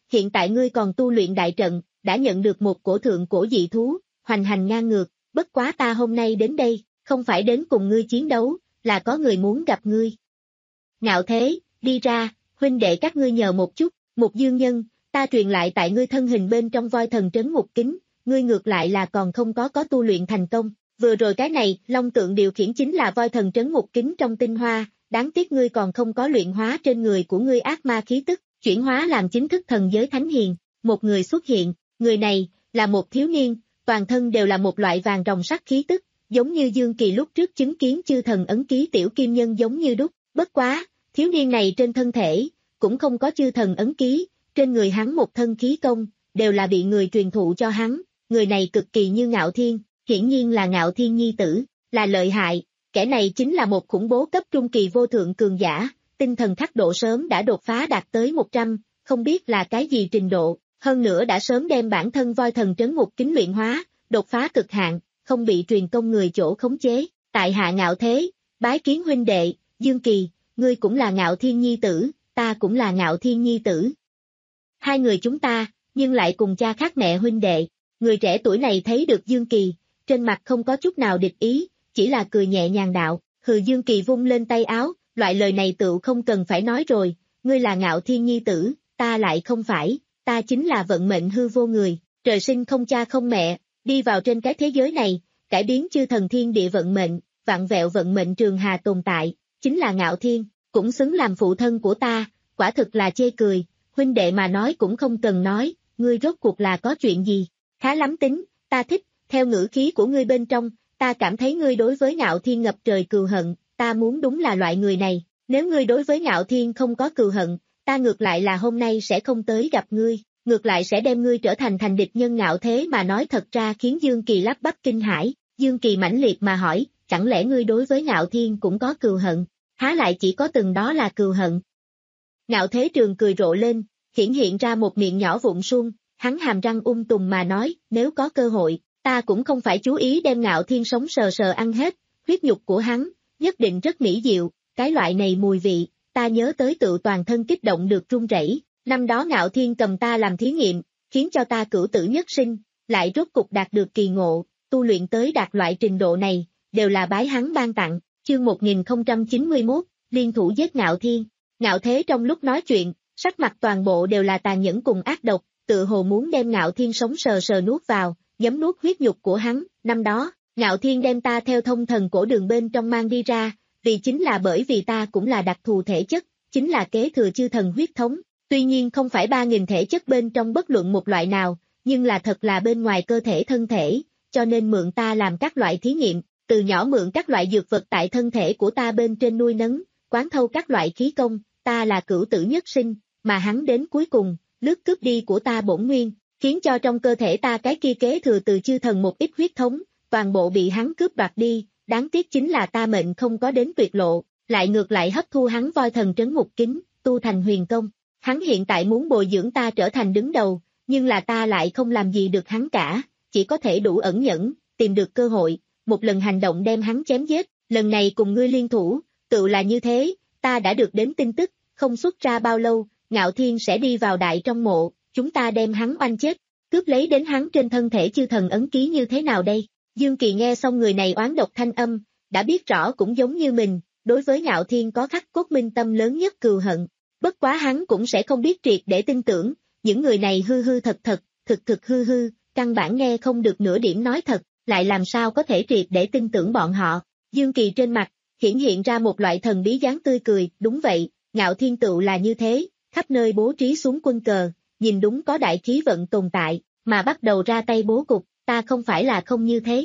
hiện tại ngươi còn tu luyện đại trận, đã nhận được một cổ thượng cổ dị thú, hoành hành ngang ngược, bất quá ta hôm nay đến đây, không phải đến cùng ngươi chiến đấu, là có người muốn gặp ngươi. Ngạo Thế, đi ra, huynh đệ các ngươi nhờ một chút, Mục Dương Nhân, ta truyền lại tại ngươi thân hình bên trong voi thần trấn ngục kính, ngươi ngược lại là còn không có có tu luyện thành công, vừa rồi cái này, Long Tượng điều khiển chính là voi thần trấn ngục kính trong tinh hoa, đáng tiếc ngươi còn không có luyện hóa trên người của ngươi ác ma khí tức, chuyển hóa làm chính thức thần giới thánh hiền, một người xuất hiện, người này, là một thiếu niên, toàn thân đều là một loại vàng ròng sắc khí tức, giống như Dương Kỳ lúc trước chứng kiến chư thần ấn ký tiểu kim nhân giống như đúc, bất quá, thiếu niên này trên thân thể, cũng không có chư thần ấn ký, trên người hắn một thân khí công, đều là bị người truyền thụ cho hắn, người này cực kỳ như Ngạo Thiên, hiển nhiên là Ngạo Thiên nhi tử, là lợi hại, kẻ này chính là một khủng bố cấp trung kỳ vô thượng cường giả, tinh thần khắc độ sớm đã đột phá đạt tới một trăm, không biết là cái gì trình độ, hơn nữa đã sớm đem bản thân voi thần trấn ngục kính luyện hóa, đột phá cực hạn, không bị truyền công người chỗ khống chế, tại hạ Ngạo Thế, bái kiến huynh đệ, Dương Kỳ, ngươi cũng là Ngạo Thiên nhi tử, ta cũng là Ngạo Thiên nhi tử. Hai người chúng ta, nhưng lại cùng cha khác mẹ huynh đệ, người trẻ tuổi này thấy được Dương Kỳ, trên mặt không có chút nào địch ý, chỉ là cười nhẹ nhàng đạo, hừ Dương Kỳ vung lên tay áo, loại lời này tựu không cần phải nói rồi, ngươi là Ngạo Thiên nhi tử, ta lại không phải, ta chính là vận mệnh hư vô người, trời sinh không cha không mẹ, đi vào trên cái thế giới này, cải biến chư thần thiên địa vận mệnh, vạn vẹo vận mệnh trường hà tồn tại, chính là Ngạo Thiên, cũng xứng làm phụ thân của ta, quả thực là chê cười, huynh đệ mà nói cũng không cần nói, ngươi rốt cuộc là có chuyện gì, khá lắm tính, ta thích, theo ngữ khí của ngươi bên trong, ta cảm thấy ngươi đối với Ngạo Thiên ngập trời cừu hận, ta muốn đúng là loại người này, nếu ngươi đối với Ngạo Thiên không có cừu hận, ta ngược lại là hôm nay sẽ không tới gặp ngươi, ngược lại sẽ đem ngươi trở thành thành địch nhân. Ngạo Thế mà nói thật ra khiến Dương Kỳ lắp bắp kinh hãi, Dương Kỳ mãnh liệt mà hỏi, chẳng lẽ ngươi đối với Ngạo Thiên cũng có cừu hận, há lại chỉ có từng đó là cừu hận. Ngạo Thế trường cười rộ lên, hiển hiện ra một miệng nhỏ vụn suông, hắn hàm răng ung tùng mà nói, nếu có cơ hội, ta cũng không phải chú ý đem Ngạo Thiên sống sờ sờ ăn hết, huyết nhục của hắn, nhất định rất mỹ diệu, cái loại này mùi vị, ta nhớ tới tự toàn thân kích động được run rẩy. Năm đó Ngạo Thiên cầm ta làm thí nghiệm, khiến cho ta cửu tử nhất sinh, lại rốt cục đạt được kỳ ngộ, tu luyện tới đạt loại trình độ này, đều là bái hắn ban tặng, chương một nghìn không trăm chín mươi mốt, liên thủ giết Ngạo Thiên. Ngạo Thế trong lúc nói chuyện, sắc mặt toàn bộ đều là tàn nhẫn cùng ác độc, tự hồ muốn đem Ngạo Thiên sống sờ sờ nuốt vào, nhấm nuốt huyết nhục của hắn. Năm đó, Ngạo Thiên đem ta theo thông thần cổ đường bên trong mang đi ra, vì chính là bởi vì ta cũng là đặc thù thể chất, chính là kế thừa chư thần huyết thống, tuy nhiên không phải ba nghìn thể chất bên trong bất luận một loại nào, nhưng là thật là bên ngoài cơ thể thân thể, cho nên mượn ta làm các loại thí nghiệm, từ nhỏ mượn các loại dược vật tại thân thể của ta bên trên nuôi nấng, quán thâu các loại khí công, ta là cửu tử nhất sinh, mà hắn đến cuối cùng, lướt cướp đi của ta bổn nguyên, khiến cho trong cơ thể ta cái kia kế thừa từ chư thần một ít huyết thống, toàn bộ bị hắn cướp đoạt đi, đáng tiếc chính là ta mệnh không có đến tuyệt lộ, lại ngược lại hấp thu hắn voi thần trấn ngục kính, tu thành huyền công. Hắn hiện tại muốn bồi dưỡng ta trở thành đứng đầu, nhưng là ta lại không làm gì được hắn cả, chỉ có thể đủ ẩn nhẫn, tìm được cơ hội, một lần hành động đem hắn chém giết, lần này cùng ngươi liên thủ, tự là như thế, ta đã được đến tin tức, không xuất ra bao lâu, Ngạo Thiên sẽ đi vào đại trong mộ, chúng ta đem hắn oanh chết, cướp lấy đến hắn trên thân thể chư thần ấn ký như thế nào đây? Dương Kỳ nghe xong người này oán độc thanh âm, đã biết rõ cũng giống như mình, đối với Ngạo Thiên có khắc cốt minh tâm lớn nhất cừu hận. Bất quá hắn cũng sẽ không biết triệt để tin tưởng, những người này hư hư thật thật, thực thực hư hư, căn bản nghe không được nửa điểm nói thật, lại làm sao có thể triệt để tin tưởng bọn họ. Dương Kỳ trên mặt, hiển hiện ra một loại thần bí dáng tươi cười, đúng vậy, Ngạo Thiên tựu là như thế, khắp nơi bố trí xuống quân cờ, nhìn đúng có đại khí vận tồn tại, mà bắt đầu ra tay bố cục, ta không phải là không như thế.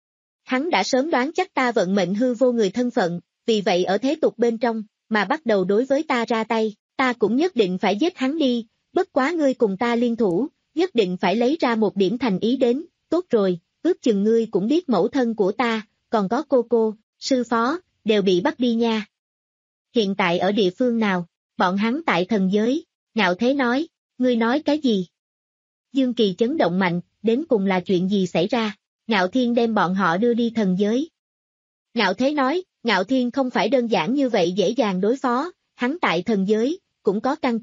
Hắn đã sớm đoán chắc ta vận mệnh hư vô người thân phận, vì vậy ở thế tục bên trong, mà bắt đầu đối với ta ra tay. Ta cũng nhất định phải giết hắn đi, bất quá ngươi cùng ta liên thủ, nhất định phải lấy ra một điểm thành ý đến, tốt rồi, ước chừng ngươi cũng biết mẫu thân của ta, còn có cô cô, sư phó, đều bị bắt đi nha. Hiện tại ở địa phương nào? Bọn hắn tại thần giới, Ngạo Thế nói, ngươi nói cái gì? Dương Kỳ chấn động mạnh, đến cùng là chuyện gì xảy ra? Ngạo Thiên đem bọn họ đưa đi thần giới. Ngạo Thế nói, Ngạo Thiên không phải đơn giản như vậy dễ dàng đối phó, hắn tại thần giới, cũng có căn cứ,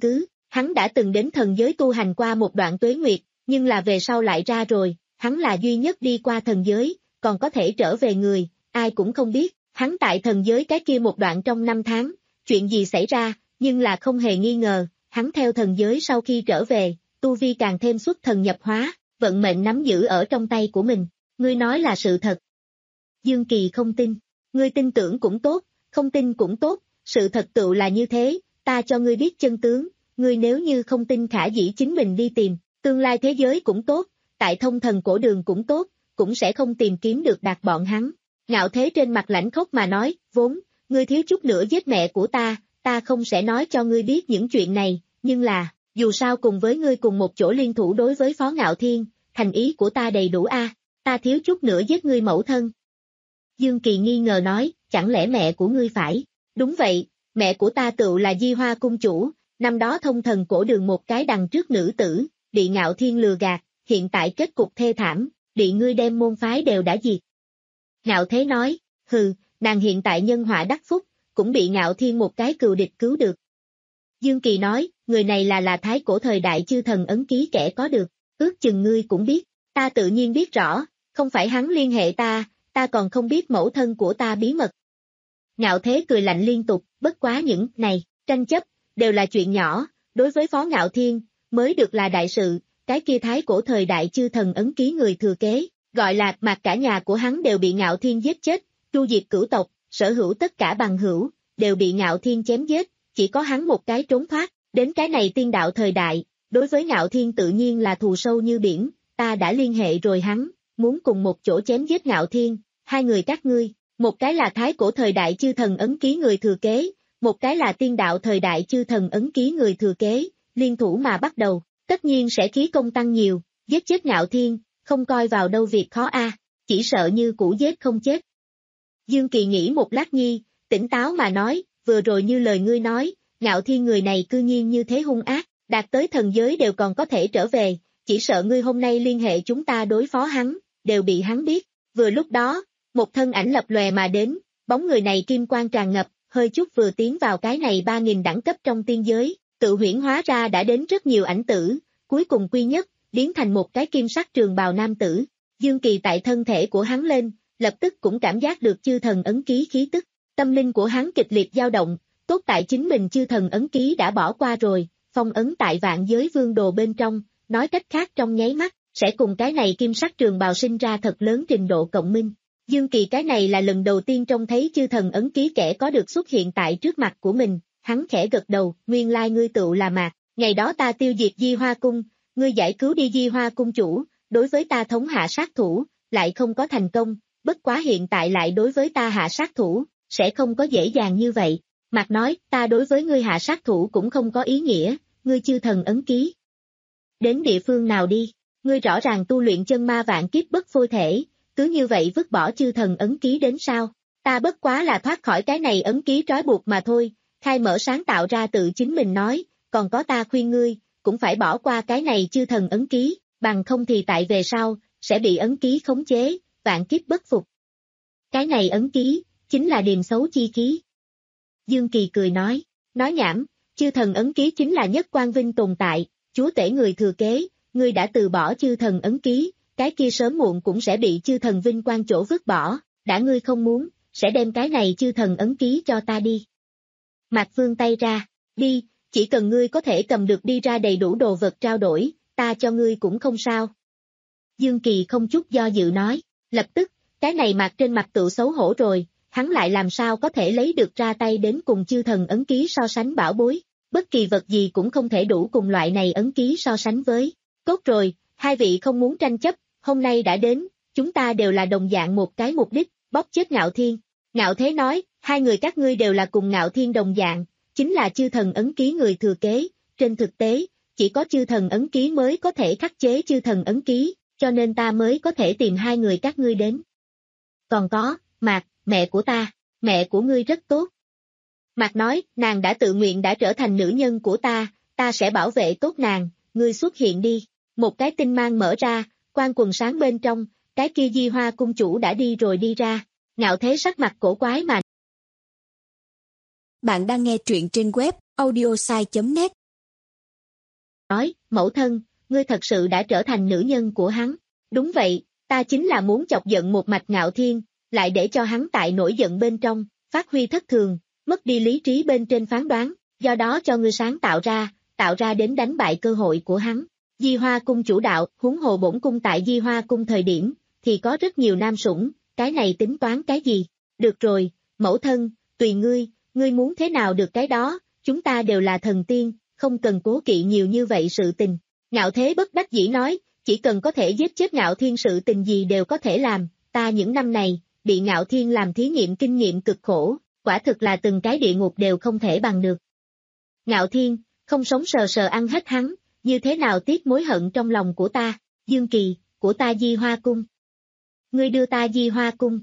Hắn đã từng đến thần giới tu hành qua một đoạn tuế nguyệt, nhưng là về sau lại ra rồi, hắn là duy nhất đi qua thần giới, còn có thể trở về người, ai cũng không biết, hắn tại thần giới cái kia một đoạn trong năm tháng, chuyện gì xảy ra, nhưng là không hề nghi ngờ, hắn theo thần giới sau khi trở về, tu vi càng thêm xuất thần nhập hóa, vận mệnh nắm giữ ở trong tay của mình, ngươi nói là sự thật. Dương Kỳ không tin, ngươi tin tưởng cũng tốt, không tin cũng tốt, sự thật tựu là như thế, ta cho ngươi biết chân tướng, ngươi nếu như không tin khả dĩ chính mình đi tìm, tương lai thế giới cũng tốt, tại thông thần cổ đường cũng tốt, cũng sẽ không tìm kiếm được đạt bọn hắn. Ngạo Thế trên mặt lãnh khốc mà nói, vốn, ngươi thiếu chút nữa giết mẹ của ta, ta không sẽ nói cho ngươi biết những chuyện này, nhưng là, dù sao cùng với ngươi cùng một chỗ liên thủ đối với Phó Ngạo Thiên, thành ý của ta đầy đủ a, ta thiếu chút nữa giết ngươi mẫu thân. Dương Kỳ nghi ngờ nói, chẳng lẽ mẹ của ngươi phải? Đúng vậy, mẹ của ta tựu là Di Hoa cung chủ, năm đó thông thần cổ đường một cái đằng trước nữ tử, bị Ngạo Thiên lừa gạt, hiện tại kết cục thê thảm, bị ngươi đem môn phái đều đã diệt. Ngạo Thế nói, hừ, nàng hiện tại nhân họa đắc phúc, cũng bị Ngạo Thiên một cái cừu địch cứu được. Dương Kỳ nói, người này là là thái cổ thời đại chư thần ấn ký kẻ có được, ước chừng ngươi cũng biết, ta tự nhiên biết rõ, không phải hắn liên hệ ta, ta còn không biết mẫu thân của ta bí mật. Ngạo Thế cười lạnh liên tục, bất quá những này, tranh chấp, đều là chuyện nhỏ, đối với Phó Ngạo Thiên, mới được là đại sự, cái kia thái cổ thời đại chư thần ấn ký người thừa kế, gọi là mà cả nhà của hắn đều bị Ngạo Thiên giết chết, tru diệt cửu tộc, sở hữu tất cả bằng hữu, đều bị Ngạo Thiên chém giết, chỉ có hắn một cái trốn thoát, đến cái này tiên đạo thời đại, đối với Ngạo Thiên tự nhiên là thù sâu như biển, ta đã liên hệ rồi hắn, muốn cùng một chỗ chém giết Ngạo Thiên, hai người các ngươi, một cái là thái cổ thời đại chư thần ấn ký người thừa kế, một cái là tiên đạo thời đại chư thần ấn ký người thừa kế, liên thủ mà bắt đầu, tất nhiên sẽ khí công tăng nhiều, giết chết Ngạo Thiên, không coi vào đâu việc khó a, chỉ sợ như cũ giết không chết. Dương Kỳ nghĩ một lát nhi, tỉnh táo mà nói, vừa rồi như lời ngươi nói, Ngạo Thiên người này cư nhiên như thế hung ác, đạt tới thần giới đều còn có thể trở về, chỉ sợ ngươi hôm nay liên hệ chúng ta đối phó hắn, đều bị hắn biết. Vừa lúc đó, một thân ảnh lập lòe mà đến, bóng người này kim quang tràn ngập, hơi chút vừa tiến vào cái này ba nghìn đẳng cấp trong tiên giới, tự huyễn hóa ra đã đến rất nhiều ảnh tử, cuối cùng quy nhất, biến thành một cái kim sắc trường bào nam tử. Dương Kỳ tại thân thể của hắn lên, lập tức cũng cảm giác được chư thần ấn ký khí tức, tâm linh của hắn kịch liệt dao động, tốt tại chính mình chư thần ấn ký đã bỏ qua rồi, phong ấn tại vạn giới vương đồ bên trong, nói cách khác trong nháy mắt, sẽ cùng cái này kim sắc trường bào sinh ra thật lớn trình độ cộng minh. Dương Kỳ cái này là lần đầu tiên trông thấy chư thần ấn ký kẻ có được xuất hiện tại trước mặt của mình, hắn khẽ gật đầu, nguyên lai ngươi tựu là Mạc, ngày đó ta tiêu diệt Di Hoa cung, ngươi giải cứu đi Di Hoa cung chủ, đối với ta thống hạ sát thủ, lại không có thành công, bất quá hiện tại lại đối với ta hạ sát thủ, sẽ không có dễ dàng như vậy. Mạc nói, ta đối với ngươi hạ sát thủ cũng không có ý nghĩa, ngươi chư thần ấn ký. Đến địa phương nào đi, ngươi rõ ràng tu luyện chân ma vạn kiếp bất phôi thể, cứ như vậy vứt bỏ chư thần ấn ký đến sao, ta bất quá là thoát khỏi cái này ấn ký trói buộc mà thôi, khai mở sáng tạo ra tự chính mình nói, còn có ta khuyên ngươi, cũng phải bỏ qua cái này chư thần ấn ký, bằng không thì tại về sau, sẽ bị ấn ký khống chế, vạn kiếp bất phục. Cái này ấn ký, chính là điềm xấu chi khí. Dương Kỳ cười nói, nói nhảm, chư thần ấn ký chính là nhất quang vinh tồn tại, chúa tể người thừa kế, ngươi đã từ bỏ chư thần ấn ký, cái kia sớm muộn cũng sẽ bị chư thần vinh quang chỗ vứt bỏ, đã ngươi không muốn, sẽ đem cái này chư thần ấn ký cho ta đi. Mạc vươn tay ra, đi, chỉ cần ngươi có thể cầm được đi ra đầy đủ đồ vật trao đổi, ta cho ngươi cũng không sao. Dương Kỳ không chút do dự nói, lập tức, cái này Mạc trên mặt tự xấu hổ rồi, hắn lại làm sao có thể lấy được ra tay đến cùng chư thần ấn ký so sánh bảo bối, bất kỳ vật gì cũng không thể đủ cùng loại này ấn ký so sánh với. Tốt rồi, hai vị không muốn tranh chấp, hôm nay đã đến, chúng ta đều là đồng dạng một cái mục đích, bóp chết Ngạo Thiên. Ngạo Thế nói, hai người các ngươi đều là cùng Ngạo Thiên đồng dạng, chính là chư thần ấn ký người thừa kế, trên thực tế, chỉ có chư thần ấn ký mới có thể khắc chế chư thần ấn ký, cho nên ta mới có thể tìm hai người các ngươi đến. Còn có, Mạc, mẹ của ta, mẹ của ngươi rất tốt. Mạc nói, nàng đã tự nguyện đã trở thành nữ nhân của ta, ta sẽ bảo vệ tốt nàng, ngươi xuất hiện đi. Một cái tinh mang mở ra, quang quần sáng bên trong, cái kia Di Hoa cung chủ đã đi rồi đi ra, Ngạo Thế sắc mặt cổ quái mà. Bạn đang nghe truyện trên web audiosai chấm net nói, mẫu thân, ngươi thật sự đã trở thành nữ nhân của hắn. Đúng vậy, ta chính là muốn chọc giận một mạch Ngạo Thiên, lại để cho hắn tại nổi giận bên trong, phát huy thất thường, mất đi lý trí bên trên phán đoán, do đó cho ngươi sáng tạo ra, tạo ra đến đánh bại cơ hội của hắn. Di Hoa Cung chủ đạo, huống hồ bổn cung tại Di Hoa Cung thời điểm, thì có rất nhiều nam sủng, cái này tính toán cái gì? Được rồi, mẫu thân, tùy ngươi, ngươi muốn thế nào được cái đó, chúng ta đều là thần tiên, không cần cố kỵ nhiều như vậy sự tình. Ngạo Thế bất đắc dĩ nói, chỉ cần có thể giết chết Ngạo Thiên sự tình gì đều có thể làm, ta những năm này, bị Ngạo Thiên làm thí nghiệm kinh nghiệm cực khổ, quả thực là từng cái địa ngục đều không thể bằng được. Ngạo Thiên, không sống sờ sờ ăn hết hắn, như thế nào tiếc mối hận trong lòng của ta, Dương Kỳ, của ta Di Hoa Cung. Ngươi đưa ta Di Hoa Cung.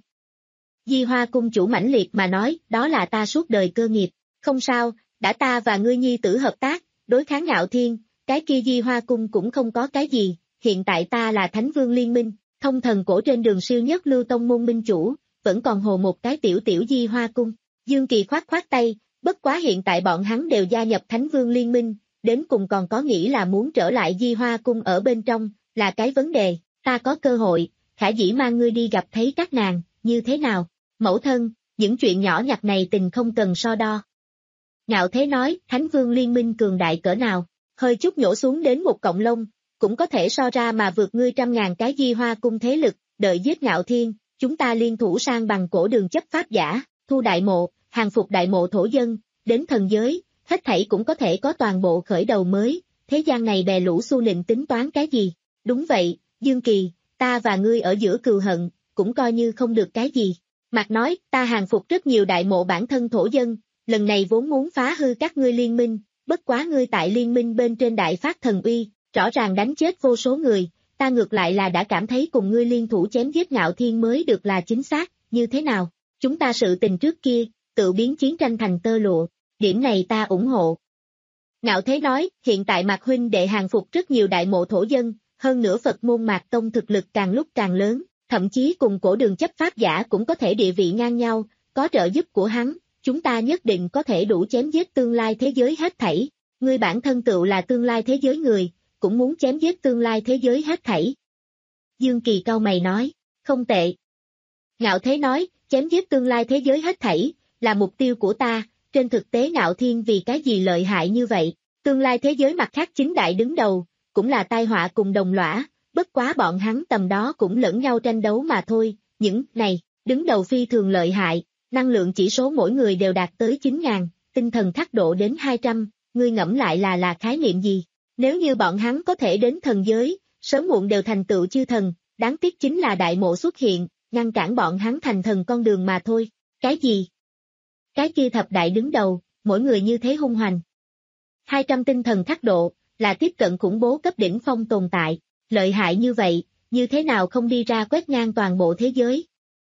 Di Hoa Cung chủ mãnh liệt mà nói, đó là ta suốt đời cơ nghiệp, không sao, đã ta và ngươi nhi tử hợp tác, đối kháng Ngạo Thiên, cái kia Di Hoa Cung cũng không có cái gì, hiện tại ta là Thánh Vương Liên Minh, thông thần cổ trên đường siêu nhất lưu tông môn minh chủ, vẫn còn hồ một cái tiểu tiểu Di Hoa Cung. Dương Kỳ khoát khoát tay, bất quá hiện tại bọn hắn đều gia nhập Thánh Vương Liên Minh, đến cùng còn có nghĩ là muốn trở lại Di Hoa Cung ở bên trong, là cái vấn đề, ta có cơ hội, khả dĩ mang ngươi đi gặp thấy các nàng, như thế nào? Mẫu thân, những chuyện nhỏ nhặt này tình không cần so đo. Ngạo Thế nói, Thánh Vương Liên Minh cường đại cỡ nào, hơi chút nhổ xuống đến một cọng lông, cũng có thể so ra mà vượt ngươi trăm ngàn cái Di Hoa Cung thế lực, đợi giết Ngạo Thiên, chúng ta liên thủ sang bằng cổ đường chấp pháp giả, thu đại mộ, hàng phục đại mộ thổ dân, đến thần giới, hết thảy cũng có thể có toàn bộ khởi đầu mới, thế gian này bè lũ xu nịnh tính toán cái gì? Đúng vậy, Dương Kỳ, ta và ngươi ở giữa cừu hận, cũng coi như không được cái gì. Mạc nói, ta hàng phục rất nhiều đại mộ bản thân thổ dân, lần này vốn muốn phá hư các ngươi liên minh, bất quá ngươi tại liên minh bên trên đại phát thần uy, rõ ràng đánh chết vô số người, ta ngược lại là đã cảm thấy cùng ngươi liên thủ chém giết Ngạo Thiên mới được là chính xác, như thế nào? Chúng ta sự tình trước kia, tự biến chiến tranh thành tơ lụa, điểm này ta ủng hộ. Ngạo Thế nói, hiện tại Mạc huynh đệ hàng phục rất nhiều đại mộ thổ dân, hơn nữa Phật môn Mạc Tông thực lực càng lúc càng lớn, thậm chí cùng cổ đường chấp pháp giả cũng có thể địa vị ngang nhau, có trợ giúp của hắn, chúng ta nhất định có thể đủ chém giết tương lai thế giới hết thảy. Ngươi bản thân tựu là tương lai thế giới người, cũng muốn chém giết tương lai thế giới hết thảy. Dương Kỳ cau mày nói, không tệ. Ngạo Thế nói, chém giết tương lai thế giới hết thảy, là mục tiêu của ta, trên thực tế Ngạo Thiên vì cái gì lợi hại như vậy, tương lai thế giới mặt khác chính đại đứng đầu, cũng là tai họa cùng đồng lõa, bất quá bọn hắn tầm đó cũng lẫn nhau tranh đấu mà thôi, những này, đứng đầu phi thường lợi hại, năng lượng chỉ số mỗi người đều đạt tới chín ngàn, tinh thần thác độ đến hai trăm, ngươi ngẫm lại là là khái niệm gì, nếu như bọn hắn có thể đến thần giới, sớm muộn đều thành tựu chư thần, đáng tiếc chính là đại mộ xuất hiện, ngăn cản bọn hắn thành thần con đường mà thôi, cái gì? Cái kia thập đại đứng đầu, mỗi người như thế hung hoành. hai trăm tinh thần thác độ, là tiếp cận khủng bố cấp đỉnh phong tồn tại, lợi hại như vậy, như thế nào không đi ra quét ngang toàn bộ thế giới?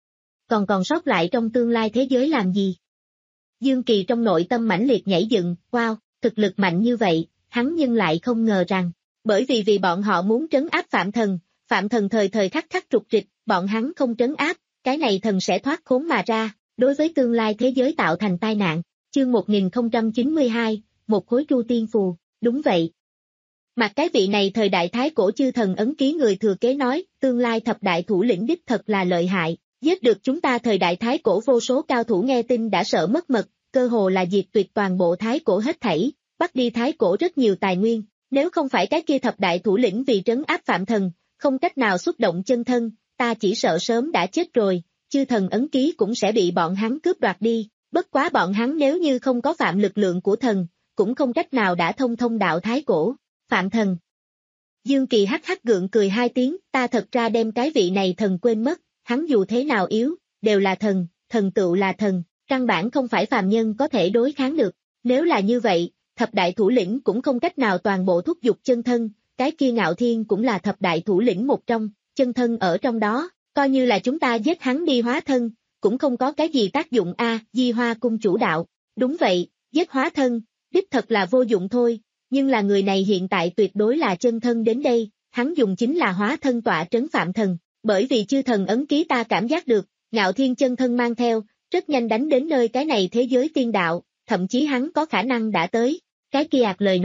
Còn còn sót lại trong tương lai thế giới làm gì? Dương Kỳ trong nội tâm mãnh liệt nhảy dựng, wow, thực lực mạnh như vậy, hắn nhưng lại không ngờ rằng, bởi vì vì bọn họ muốn trấn áp Phạm Thần, Phạm Thần thời thời khắc khắc trục trịch, bọn hắn không trấn áp, cái này thần sẽ thoát khốn mà ra, đối với tương lai thế giới tạo thành tai nạn. Chương một nghìn không trăm chín mươi hai, một khối tru tiên phù, đúng vậy. Mặc cái vị này thời đại thái cổ chư thần ấn ký người thừa kế nói, tương lai thập đại thủ lĩnh đích thật là lợi hại, giết được chúng ta thời đại thái cổ vô số cao thủ nghe tin đã sợ mất mật, cơ hồ là diệt tuyệt toàn bộ thái cổ hết thảy, bắt đi thái cổ rất nhiều tài nguyên, nếu không phải cái kia thập đại thủ lĩnh vì trấn áp Phạm Thần, không cách nào xuất động chân thân, ta chỉ sợ sớm đã chết rồi, chư thần ấn ký cũng sẽ bị bọn hắn cướp đoạt đi, bất quá bọn hắn nếu như không có phạm lực lượng của thần, cũng không cách nào đã thông thông đạo thái cổ. Phạm Thần. Dương Kỳ hắc hắc gượng cười hai tiếng, ta thật ra đem cái vị này thần quên mất, hắn dù thế nào yếu, đều là thần, thần tựu là thần, căn bản không phải phàm nhân có thể đối kháng được, nếu là như vậy, thập đại thủ lĩnh cũng không cách nào toàn bộ thúc giục chân thân, cái kia Ngạo Thiên cũng là thập đại thủ lĩnh một trong, chân thân ở trong đó, coi như là chúng ta giết hắn đi hóa thân, cũng không có cái gì tác dụng a. Di Hoa Cung chủ đạo, đúng vậy, giết hóa thân, đích thật là vô dụng thôi. Nhưng là người này hiện tại tuyệt đối là chân thân đến đây, hắn dùng chính là hóa thân tọa trấn Phạm Thần, bởi vì chư thần ấn ký ta cảm giác được, Ngạo Thiên chân thân mang theo, rất nhanh đánh đến nơi cái này thế giới tiên đạo, thậm chí hắn có khả năng đã tới, cái kia ạt lời nói,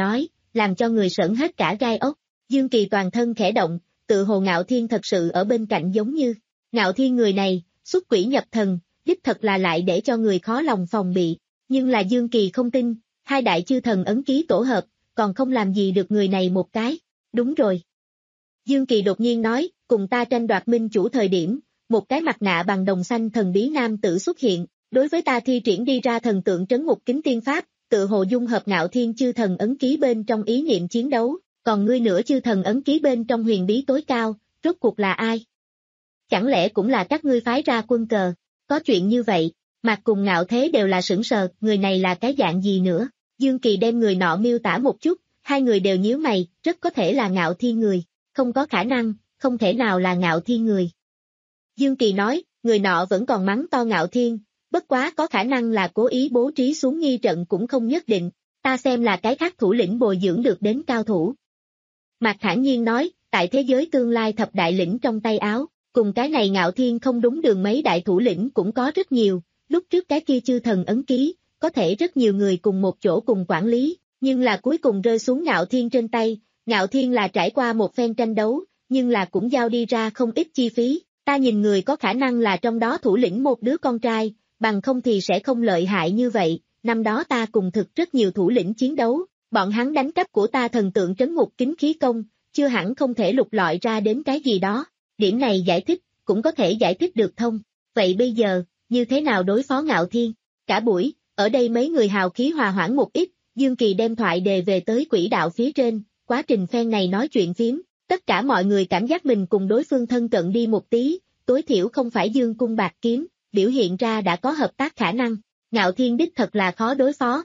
làm cho người sởn hết cả gai ốc. Dương Kỳ toàn thân khẽ động, tự hồ Ngạo Thiên thật sự ở bên cạnh giống như. Ngạo Thiên người này, xuất quỷ nhập thần, đích thật là lại để cho người khó lòng phòng bị. Nhưng là Dương Kỳ không tin, hai đại chư thần ấn ký tổ hợp, còn không làm gì được người này một cái. Đúng rồi. Dương Kỳ đột nhiên nói, cùng ta tranh đoạt minh chủ thời điểm, một cái mặt nạ bằng đồng xanh thần bí nam tử xuất hiện, đối với ta thi triển đi ra thần tượng trấn ngục kính tiên pháp, tự hồ dung hợp Ngạo Thiên chư thần ấn ký bên trong ý niệm chiến đấu, còn ngươi nữa chư thần ấn ký bên trong huyền bí tối cao, rốt cuộc là ai? Chẳng lẽ cũng là các ngươi phái ra quân cờ? Có chuyện như vậy, Mạc cùng Ngạo Thế đều là sửng sờ, người này là cái dạng gì nữa? Dương Kỳ đem người nọ miêu tả một chút, hai người đều nhíu mày, rất có thể là Ngạo Thiên người, không có khả năng, không thể nào là Ngạo Thiên người. Dương Kỳ nói, người nọ vẫn còn mắng to Ngạo Thiên, bất quá có khả năng là cố ý bố trí xuống nghi trận cũng không nhất định, ta xem là cái khác thủ lĩnh bồi dưỡng được đến cao thủ. Mạc thản nhiên nói, tại thế giới tương lai thập đại lĩnh trong tay áo, cùng cái này Ngạo Thiên không đúng đường mấy đại thủ lĩnh cũng có rất nhiều, lúc trước cái kia chư thần ấn ký, có thể rất nhiều người cùng một chỗ cùng quản lý, nhưng là cuối cùng rơi xuống Ngạo Thiên trên tay, Ngạo Thiên là trải qua một phen tranh đấu, nhưng là cũng giao đi ra không ít chi phí, ta nhìn người có khả năng là trong đó thủ lĩnh một đứa con trai, bằng không thì sẽ không lợi hại như vậy, năm đó ta cùng thực rất nhiều thủ lĩnh chiến đấu, bọn hắn đánh cắp của ta thần tượng trấn ngục kính khí công, chưa hẳn không thể lục lọi ra đến cái gì đó, điểm này giải thích, cũng có thể giải thích được thông, vậy bây giờ, như thế nào đối phó Ngạo Thiên? Cả buổi, ở đây mấy người hào khí hòa hoãn một ít, Dương Kỳ đem thoại đề về tới quỹ đạo phía trên, quá trình phen này nói chuyện phiếm, tất cả mọi người cảm giác mình cùng đối phương thân cận đi một tí, tối thiểu không phải dương cung bạc kiếm, biểu hiện ra đã có hợp tác khả năng, Ngạo Thiên đích thật là khó đối phó.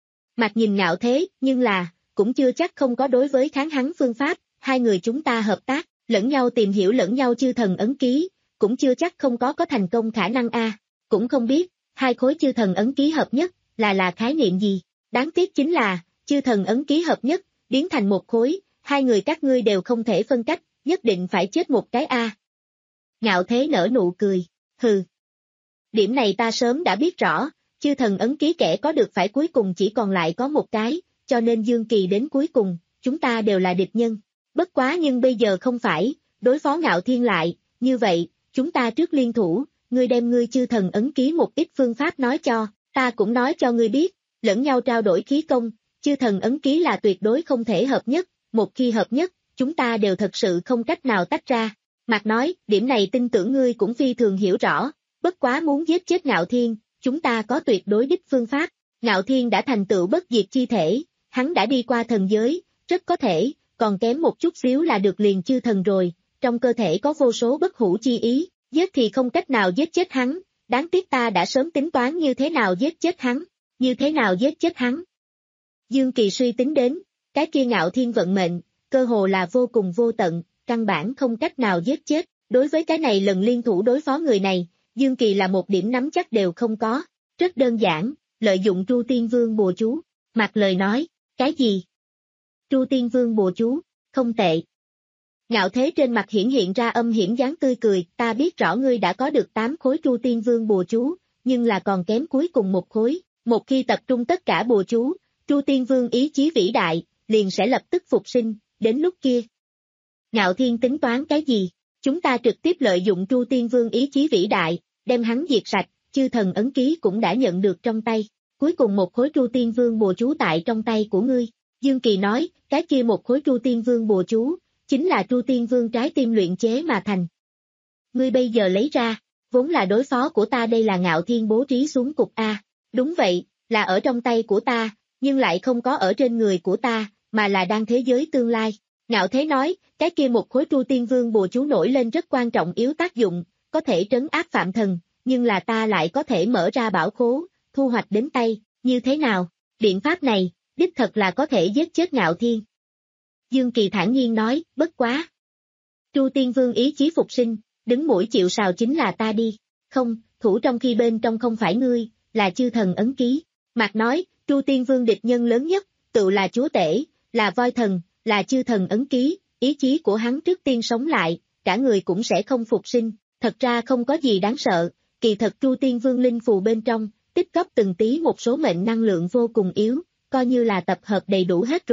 Mặc nhìn Ngạo Thế, nhưng là, cũng chưa chắc không có đối với kháng hắn phương pháp, hai người chúng ta hợp tác, lẫn nhau tìm hiểu lẫn nhau chư thần ấn ký, cũng chưa chắc không có có thành công khả năng a. Cũng không biết, hai khối chư thần ấn ký hợp nhất, là là khái niệm gì, đáng tiếc chính là, chư thần ấn ký hợp nhất, biến thành một khối, hai người các ngươi đều không thể phân cách, nhất định phải chết một cái a. Ngạo Thế nở nụ cười, hừ. Điểm này ta sớm đã biết rõ, chư thần ấn ký kẻ có được phải cuối cùng chỉ còn lại có một cái, cho nên Dương Kỳ đến cuối cùng, chúng ta đều là địch nhân. Bất quá nhưng bây giờ không phải, đối phó Ngạo Thiên lại, như vậy, chúng ta trước liên thủ, ngươi đem ngươi chư thần ấn ký một ít phương pháp nói cho, ta cũng nói cho ngươi biết, lẫn nhau trao đổi khí công, chư thần ấn ký là tuyệt đối không thể hợp nhất, một khi hợp nhất, chúng ta đều thật sự không cách nào tách ra. Mạc nói, điểm này tin tưởng ngươi cũng phi thường hiểu rõ, bất quá muốn giết chết Ngạo Thiên, chúng ta có tuyệt đối đích phương pháp, Ngạo Thiên đã thành tựu bất diệt chi thể, hắn đã đi qua thần giới, rất có thể, còn kém một chút xíu là được liền chư thần rồi, trong cơ thể có vô số bất hủ chi ý, giết thì không cách nào giết chết hắn, đáng tiếc ta đã sớm tính toán như thế nào giết chết hắn, như thế nào giết chết hắn. Dương Kỳ suy tính đến, cái kia Ngạo Thiên vận mệnh, cơ hồ là vô cùng vô tận, căn bản không cách nào giết chết, đối với cái này lần liên thủ đối phó người này, Dương Kỳ là một điểm nắm chắc đều không có, rất đơn giản, lợi dụng Tru Tiên Vương bùa chú, Mặc lời nói, cái gì? Tru Tiên Vương bùa chú, không tệ. Ngạo Thế trên mặt hiển hiện ra âm hiểm dáng tươi cười, ta biết rõ ngươi đã có được tám khối Tru Tiên Vương bùa chú, nhưng là còn kém cuối cùng một khối, một khi tập trung tất cả bùa chú, Tru Tiên Vương ý chí vĩ đại, liền sẽ lập tức phục sinh, đến lúc kia. Ngạo Thiên tính toán cái gì? Chúng ta trực tiếp lợi dụng Tru Tiên Vương ý chí vĩ đại, đem hắn diệt sạch, chư thần ấn ký cũng đã nhận được trong tay, cuối cùng một khối Tru Tiên Vương bùa chú tại trong tay của ngươi. Dương Kỳ nói, cái kia một khối Tru Tiên Vương bùa chú, chính là Tru Tiên Vương trái tim luyện chế mà thành. Ngươi bây giờ lấy ra, vốn là đối phó của ta đây là Ngạo Thiên bố trí xuống cục A, đúng vậy, là ở trong tay của ta, nhưng lại không có ở trên người của ta, mà là đang thế giới tương lai. Ngạo Thế nói, cái kia một khối Tru Tiên Vương bùa chú nổi lên rất quan trọng yếu tác dụng, có thể trấn áp phạm thần, nhưng là ta lại có thể mở ra bảo khố, thu hoạch đến tay, như thế nào? Biện pháp này, đích thật là có thể giết chết Ngạo Thiên. Dương Kỳ thản nhiên nói, bất quá. Tru Tiên Vương ý chí phục sinh, đứng mũi chịu sào chính là ta đi. Không, thủ trong khi bên trong không phải ngươi, là chư thần ấn ký. Mạc nói, Tru Tiên Vương địch nhân lớn nhất, tự là chúa tể, là voi thần, là chư thần ấn ký, ý chí của hắn trước tiên sống lại, cả người cũng sẽ không phục sinh. Thật ra không có gì đáng sợ, kỳ thật Tru Tiên Vương linh phù bên trong, tích góp từng tí một số mệnh năng lượng vô cùng yếu, coi như là tập hợp đầy đủ hết rồi,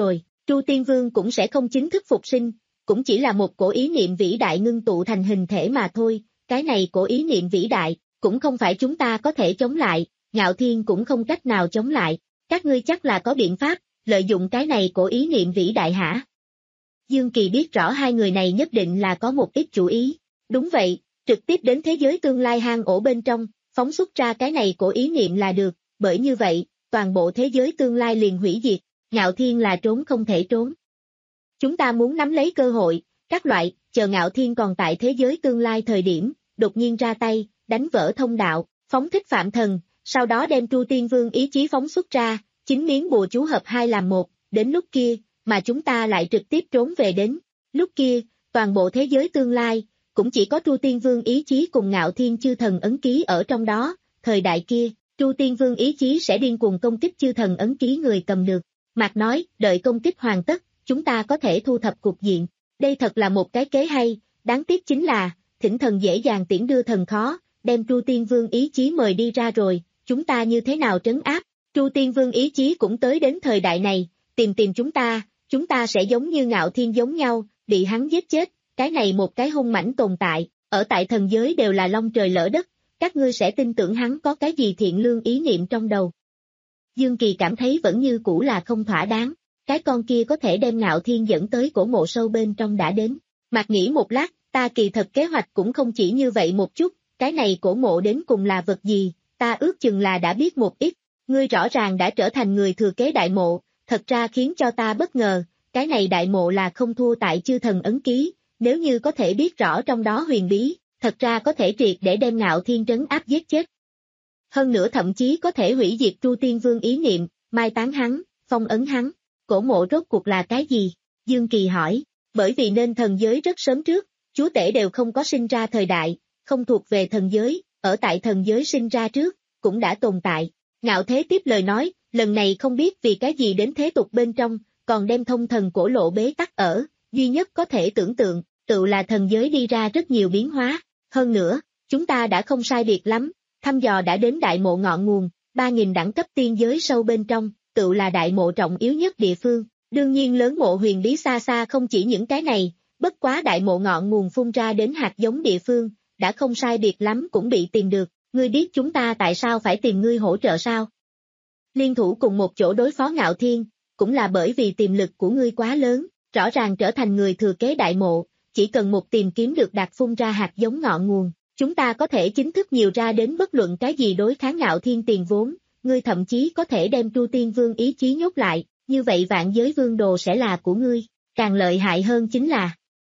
Tru Tiên Vương cũng sẽ không chính thức phục sinh, cũng chỉ là một cổ ý niệm vĩ đại ngưng tụ thành hình thể mà thôi, cái này cổ ý niệm vĩ đại, cũng không phải chúng ta có thể chống lại, Ngạo Thiên cũng không cách nào chống lại, các ngươi chắc là có biện pháp, lợi dụng cái này cổ ý niệm vĩ đại hả? Dương Kỳ biết rõ hai người này nhất định là có một ít chủ ý, đúng vậy, trực tiếp đến thế giới tương lai hang ổ bên trong, phóng xuất ra cái này cổ ý niệm là được, bởi như vậy, toàn bộ thế giới tương lai liền hủy diệt, Ngạo Thiên là trốn không thể trốn. Chúng ta muốn nắm lấy cơ hội, các loại, chờ Ngạo Thiên còn tại thế giới tương lai thời điểm, đột nhiên ra tay, đánh vỡ thông đạo, phóng thích phạm thần, sau đó đem Tru Tiên Vương ý chí phóng xuất ra, chính miếng bùa chú hợp hai làm một, đến lúc kia, mà chúng ta lại trực tiếp trốn về đến. Lúc kia, toàn bộ thế giới tương lai, cũng chỉ có Tru Tiên Vương ý chí cùng Ngạo Thiên chư thần ấn ký ở trong đó, thời đại kia, Tru Tiên Vương ý chí sẽ điên cuồng công kích chư thần ấn ký người cầm được. Mạc nói, đợi công kích hoàn tất, chúng ta có thể thu thập cục diện. Đây thật là một cái kế hay, đáng tiếc chính là, thỉnh thần dễ dàng tiễn đưa thần khó, đem Tru Tiên Vương ý chí mời đi ra rồi, chúng ta như thế nào trấn áp? Tru Tiên Vương ý chí cũng tới đến thời đại này, tìm tìm chúng ta, chúng ta sẽ giống như Ngạo Thiên giống nhau, bị hắn giết chết, cái này một cái hung mãnh tồn tại, ở tại thần giới đều là long trời lỡ đất, các ngươi sẽ tin tưởng hắn có cái gì thiện lương ý niệm trong đầu. Dương Kỳ cảm thấy vẫn như cũ là không thỏa đáng, cái con kia có thể đem Ngạo Thiên dẫn tới cổ mộ sâu bên trong đã đến. Mạc nghĩ một lát, ta kỳ thật kế hoạch cũng không chỉ như vậy một chút, cái này cổ mộ đến cùng là vật gì, ta ước chừng là đã biết một ít, ngươi rõ ràng đã trở thành người thừa kế đại mộ, thật ra khiến cho ta bất ngờ, cái này đại mộ là không thua tại chư thần ấn ký, nếu như có thể biết rõ trong đó huyền bí, thật ra có thể triệt để đem Ngạo Thiên trấn áp giết chết. Hơn nữa thậm chí có thể hủy diệt Tru Tiên Vương ý niệm, mai táng hắn, phong ấn hắn. Cổ mộ rốt cuộc là cái gì? Dương Kỳ hỏi, bởi vì nên thần giới rất sớm trước, chúa tể đều không có sinh ra thời đại, không thuộc về thần giới, ở tại thần giới sinh ra trước, cũng đã tồn tại. Ngạo Thế tiếp lời nói, lần này không biết vì cái gì đến thế tục bên trong, còn đem thông thần cổ lộ bế tắc ở, duy nhất có thể tưởng tượng, tự là thần giới đi ra rất nhiều biến hóa. Hơn nữa, chúng ta đã không sai biệt lắm, thăm dò đã đến đại mộ ngọn nguồn, ba nghìn đẳng cấp tiên giới sâu bên trong, tự là đại mộ trọng yếu nhất địa phương, đương nhiên lớn mộ huyền bí xa xa không chỉ những cái này, bất quá đại mộ ngọn nguồn phun ra đến hạt giống địa phương, đã không sai biệt lắm cũng bị tìm được, ngươi biết chúng ta tại sao phải tìm ngươi hỗ trợ sao? Liên thủ cùng một chỗ đối phó Ngạo Thiên, cũng là bởi vì tiềm lực của ngươi quá lớn, rõ ràng trở thành người thừa kế đại mộ, chỉ cần một tìm kiếm được đạt phun ra hạt giống ngọn nguồn, chúng ta có thể chính thức nhiều ra đến bất luận cái gì đối kháng Ngạo Thiên tiền vốn. Ngươi thậm chí có thể đem Tru Tiên Vương ý chí nhốt lại, như vậy vạn giới vương đồ sẽ là của ngươi, càng lợi hại hơn chính là.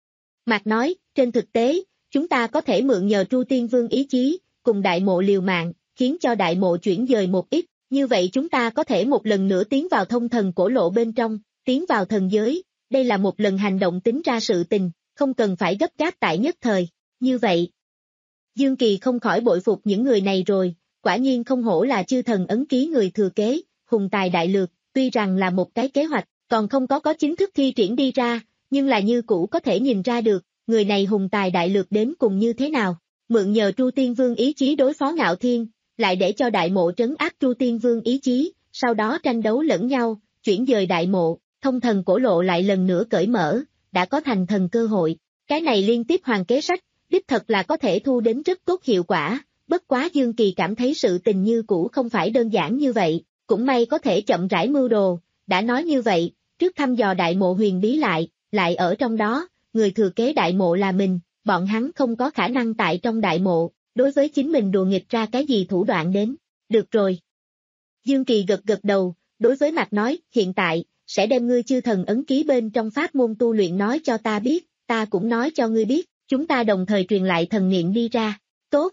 Mạc nói, trên thực tế, chúng ta có thể mượn nhờ Tru Tiên Vương ý chí, cùng đại mộ liều mạng, khiến cho đại mộ chuyển dời một ít, như vậy chúng ta có thể một lần nữa tiến vào thông thần cổ lộ bên trong, tiến vào thần giới, đây là một lần hành động tính ra sự tình, không cần phải gấp gáp tại nhất thời, như vậy. Dương Kỳ không khỏi bội phục những người này rồi. Quả nhiên không hổ là chư thần ấn ký người thừa kế, hùng tài đại lược, tuy rằng là một cái kế hoạch, còn không có có chính thức thi triển đi ra, nhưng là như cũ có thể nhìn ra được, người này hùng tài đại lược đến cùng như thế nào. Mượn nhờ Tru Tiên Vương ý chí đối phó Ngạo Thiên, lại để cho đại mộ trấn áp Tru Tiên Vương ý chí, sau đó tranh đấu lẫn nhau, chuyển dời đại mộ, thông thần cổ lộ lại lần nữa cởi mở, đã có thành thần cơ hội. Cái này liên tiếp hoàng kế sách, đích thật là có thể thu đến rất tốt hiệu quả. Bất quá Dương Kỳ cảm thấy sự tình như cũ không phải đơn giản như vậy, cũng may có thể chậm rãi mưu đồ, đã nói như vậy, trước thăm dò đại mộ huyền bí lại, lại ở trong đó, người thừa kế đại mộ là mình, bọn hắn không có khả năng tại trong đại mộ, đối với chính mình đùa nghịch ra cái gì thủ đoạn đến, được rồi. Dương Kỳ gật gật đầu, đối với Mạc nói, hiện tại, sẽ đem ngươi chư thần ấn ký bên trong pháp môn tu luyện nói cho ta biết, ta cũng nói cho ngươi biết, chúng ta đồng thời truyền lại thần niệm đi ra, tốt.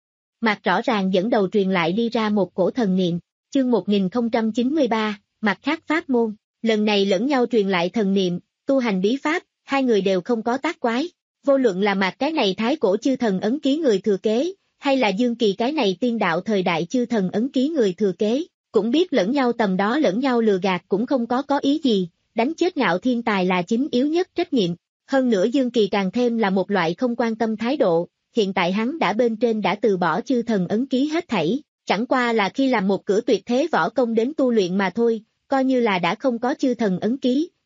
Mạc rõ ràng dẫn đầu truyền lại đi ra một cổ thần niệm, chương một nghìn không trăm chín mươi ba, mặt khác pháp môn, lần này lẫn nhau truyền lại thần niệm, tu hành bí pháp, hai người đều không có tác quái, vô luận là Mạc cái này thái cổ chư thần ấn ký người thừa kế, hay là Dương Kỳ cái này tiên đạo thời đại chư thần ấn ký người thừa kế, cũng biết lẫn nhau tầm đó lẫn nhau lừa gạt cũng không có có ý gì, đánh chết Ngạo Thiên tài là chính yếu nhất trách nhiệm, hơn nữa Dương Kỳ càng thêm là một loại không quan tâm thái độ. Hiện tại hắn đã bên trên đã từ bỏ chư thần ấn ký hết thảy, chẳng qua là khi làm một cửa tuyệt thế võ công đến tu luyện mà thôi, coi như là đã không có chư thần ấn ký,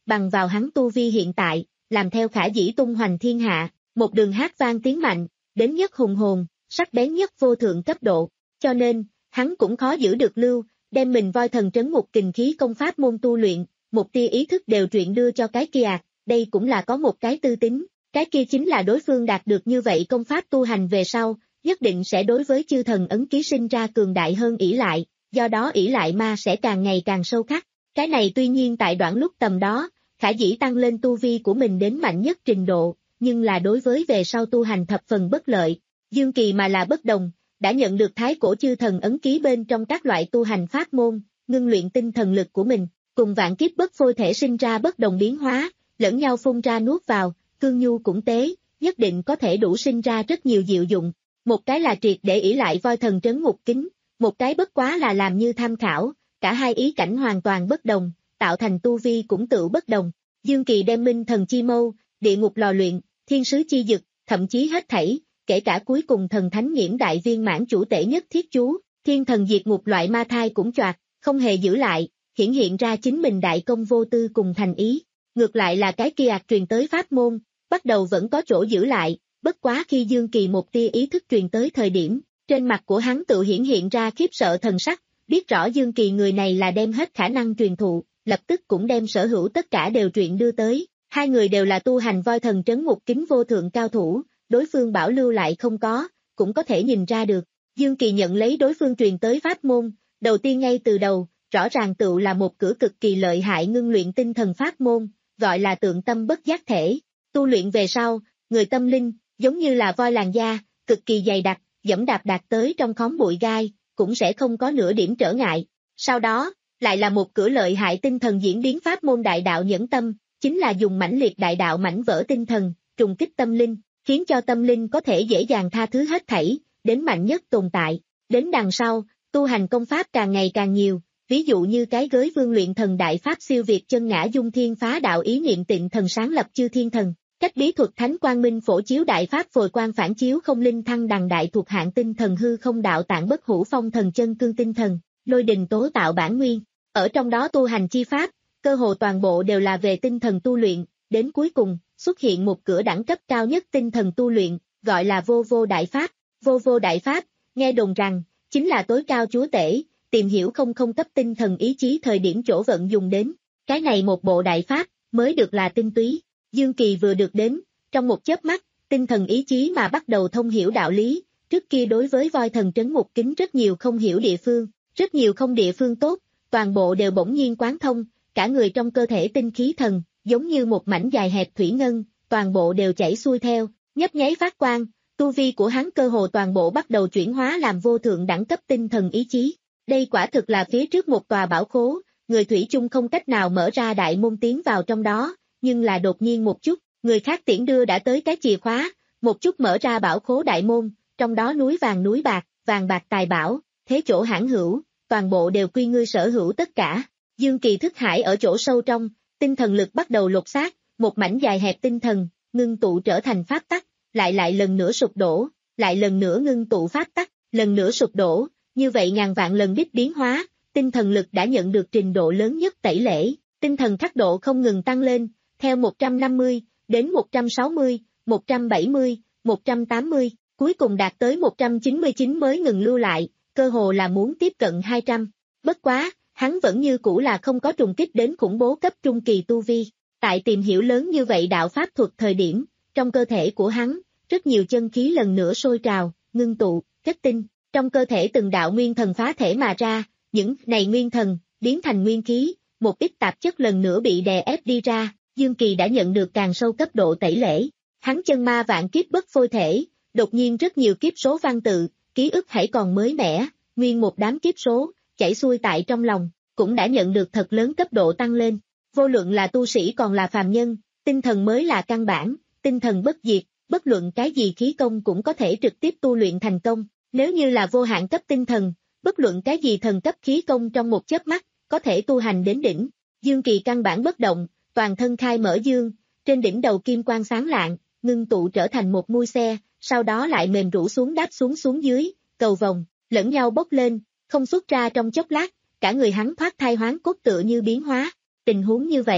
bằng vào hắn tu vi hiện tại, làm theo khả dĩ tung hoành thiên hạ, một đường hát vang tiếng mạnh, đến nhất hùng hồn, sắc bén nhất vô thượng cấp độ, cho nên, hắn cũng khó giữ được lưu, đem mình voi thần trấn ngục kình khí công pháp môn tu luyện, một tia ý thức đều truyện đưa cho cái kia, đây cũng là có một cái tư tính, cái kia chính là đối phương đạt được như vậy công pháp tu hành về sau, nhất định sẽ đối với chư thần ấn ký sinh ra cường đại hơn ỷ lại, do đó ỷ lại ma sẽ càng ngày càng sâu khắc. Cái này tuy nhiên tại đoạn lúc tầm đó, khả dĩ tăng lên tu vi của mình đến mạnh nhất trình độ, nhưng là đối với về sau tu hành thập phần bất lợi. Dương Kỳ mà là bất đồng, đã nhận được thái cổ chư thần ấn ký bên trong các loại tu hành pháp môn, ngưng luyện tinh thần lực của mình, cùng vạn kiếp bất phôi thể sinh ra bất đồng biến hóa, lẫn nhau phun ra nuốt vào, cương nhu cũng tế, nhất định có thể đủ sinh ra rất nhiều diệu dụng. Một cái là triệt để ỷ lại voi thần trấn ngục kính, một cái bất quá là làm như tham khảo, cả hai ý cảnh hoàn toàn bất đồng, tạo thành tu vi cũng tự bất đồng. Dương Kỳ đem minh thần chi mâu, địa ngục lò luyện, thiên sứ chi dực, thậm chí hết thảy, kể cả cuối cùng thần thánh nghiễm đại viên mãn chủ tể nhất thiết chú, thiên thần diệt ngục loại ma thai cũng choạc, không hề giữ lại, hiển hiện ra chính mình đại công vô tư cùng thành ý. Ngược lại là cái kia truyền tới pháp môn, bắt đầu vẫn có chỗ giữ lại, bất quá khi Dương Kỳ một tia ý thức truyền tới thời điểm, trên mặt của hắn tự hiển hiện ra khiếp sợ thần sắc, biết rõ Dương Kỳ người này là đem hết khả năng truyền thụ, lập tức cũng đem sở hữu tất cả đều truyền đưa tới, hai người đều là tu hành voi thần trấn ngục kính vô thượng cao thủ, đối phương bảo lưu lại không có, cũng có thể nhìn ra được. Dương Kỳ nhận lấy đối phương truyền tới pháp môn, đầu tiên ngay từ đầu, rõ ràng tựu là một cửa cực kỳ lợi hại ngưng luyện tinh thần pháp môn, gọi là tượng tâm bất giác thể. Tu luyện về sau, người tâm linh, giống như là voi làn da, cực kỳ dày đặc, dẫm đạp đạt tới trong khóm bụi gai, cũng sẽ không có nửa điểm trở ngại. Sau đó, lại là một cửa lợi hại tinh thần diễn biến pháp môn đại đạo nhẫn tâm, chính là dùng mãnh liệt đại đạo mảnh vỡ tinh thần, trùng kích tâm linh, khiến cho tâm linh có thể dễ dàng tha thứ hết thảy, đến mạnh nhất tồn tại. Đến đằng sau, tu hành công pháp càng ngày càng nhiều, ví dụ như cái gới vương luyện thần đại pháp siêu việt chân ngã dung thiên phá đạo ý niệm tịnh thần sáng lập chư thiên thần, cách bí thuật thánh quang minh phổ chiếu đại pháp phồi quang phản chiếu không linh thăng đằng đại thuộc hạng tinh thần hư không đạo tạng bất hủ phong thần chân cương tinh thần, lôi đình tố tạo bản nguyên. Ở trong đó tu hành chi pháp, cơ hồ toàn bộ đều là về tinh thần tu luyện, đến cuối cùng, xuất hiện một cửa đẳng cấp cao nhất tinh thần tu luyện, gọi là vô vô đại pháp. Vô vô đại pháp, nghe đồn rằng, chính là tối cao chúa tể, tìm hiểu không không cấp tinh thần ý chí thời điểm chỗ vận dùng đến. Cái này một bộ đại pháp, mới được là tinh túy. Dương Kỳ vừa được đến, trong một chớp mắt, tinh thần ý chí mà bắt đầu thông hiểu đạo lý, trước kia đối với voi thần trấn ngục kính rất nhiều không hiểu địa phương, rất nhiều không địa phương tốt, toàn bộ đều bỗng nhiên quán thông, cả người trong cơ thể tinh khí thần, giống như một mảnh dài hẹp thủy ngân, toàn bộ đều chảy xuôi theo, nhấp nháy phát quang, tu vi của hắn cơ hồ toàn bộ bắt đầu chuyển hóa làm vô thượng đẳng cấp tinh thần ý chí. Đây quả thực là phía trước một tòa bảo khố, người thủy chung không cách nào mở ra đại môn tiến vào trong đó, nhưng là đột nhiên một chút, người khác tiễn đưa đã tới cái chìa khóa, một chút mở ra bảo khố đại môn, trong đó núi vàng núi bạc, vàng bạc tài bảo, thế chỗ hãn hữu, toàn bộ đều quy ngươi sở hữu tất cả. Dương Kỳ thức hải ở chỗ sâu trong, tinh thần lực bắt đầu lột xác, một mảnh dài hẹp tinh thần, ngưng tụ trở thành pháp tắc, lại lại lần nữa sụp đổ, lại lần nữa ngưng tụ pháp tắc, lần nữa sụp đổ, như vậy ngàn vạn lần đích biến hóa, tinh thần lực đã nhận được trình độ lớn nhất tẩy lễ, tinh thần khắc độ không ngừng tăng lên, theo một trăm năm mươi, đến một trăm sáu mươi, một trăm bảy mươi, một trăm tám mươi, cuối cùng đạt tới một trăm chín mươi chín mới ngừng lưu lại, cơ hồ là muốn tiếp cận hai trăm. Bất quá, hắn vẫn như cũ là không có trùng kích đến khủng bố cấp trung kỳ tu vi. Tại tìm hiểu lớn như vậy đạo pháp thuật thời điểm, trong cơ thể của hắn, rất nhiều chân khí lần nữa sôi trào, ngưng tụ, kết tinh, trong cơ thể từng đạo nguyên thần phá thể mà ra, những này nguyên thần, biến thành nguyên khí, một ít tạp chất lần nữa bị đè ép đi ra, Dương Kỳ đã nhận được càng sâu cấp độ tẩy lễ. Hắn chân ma vạn kiếp bất phôi thể, đột nhiên rất nhiều kiếp số văn tự, ký ức hãy còn mới mẻ, nguyên một đám kiếp số, chảy xuôi tại trong lòng, cũng đã nhận được thật lớn cấp độ tăng lên. Vô luận là tu sĩ còn là phàm nhân, tinh thần mới là căn bản, tinh thần bất diệt, bất luận cái gì khí công cũng có thể trực tiếp tu luyện thành công. Nếu như là vô hạn cấp tinh thần, bất luận cái gì thần cấp khí công trong một chớp mắt, có thể tu hành đến đỉnh. Dương Kỳ căn bản bất động, toàn thân khai mở dương, trên đỉnh đầu kim quang sáng lạng, ngưng tụ trở thành một mui xe, sau đó lại mềm rũ xuống đáp xuống xuống dưới, cầu vòng, lẫn nhau bốc lên, không xuất ra trong chốc lát, cả người hắn thoát thai hoán cốt tựa như biến hóa. Tình huống như vậy,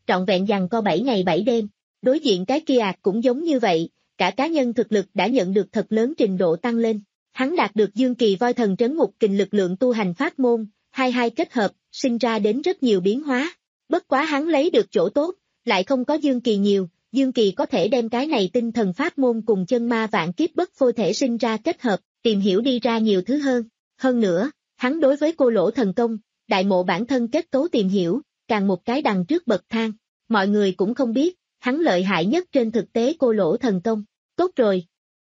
trọn vẹn giằng co bảy ngày bảy đêm. Đối diện cái kia ạt cũng giống như vậy, cả cá nhân thực lực đã nhận được thật lớn trình độ tăng lên. Hắn đạt được Dương Kỳ voi thần trấn ngục kình lực lượng tu hành pháp môn, hai hai kết hợp, sinh ra đến rất nhiều biến hóa. Bất quá hắn lấy được chỗ tốt, lại không có Dương Kỳ nhiều, Dương Kỳ có thể đem cái này tinh thần pháp môn cùng chân ma vạn kiếp bất phôi thể sinh ra kết hợp, tìm hiểu đi ra nhiều thứ hơn. Hơn nữa, hắn đối với cô lỗ thần công, đại mộ bản thân kết cấu tìm hiểu, càng một cái đằng trước bậc thang. Mọi người cũng không biết, hắn lợi hại nhất trên thực tế cô lỗ thần công. Tốt rồi.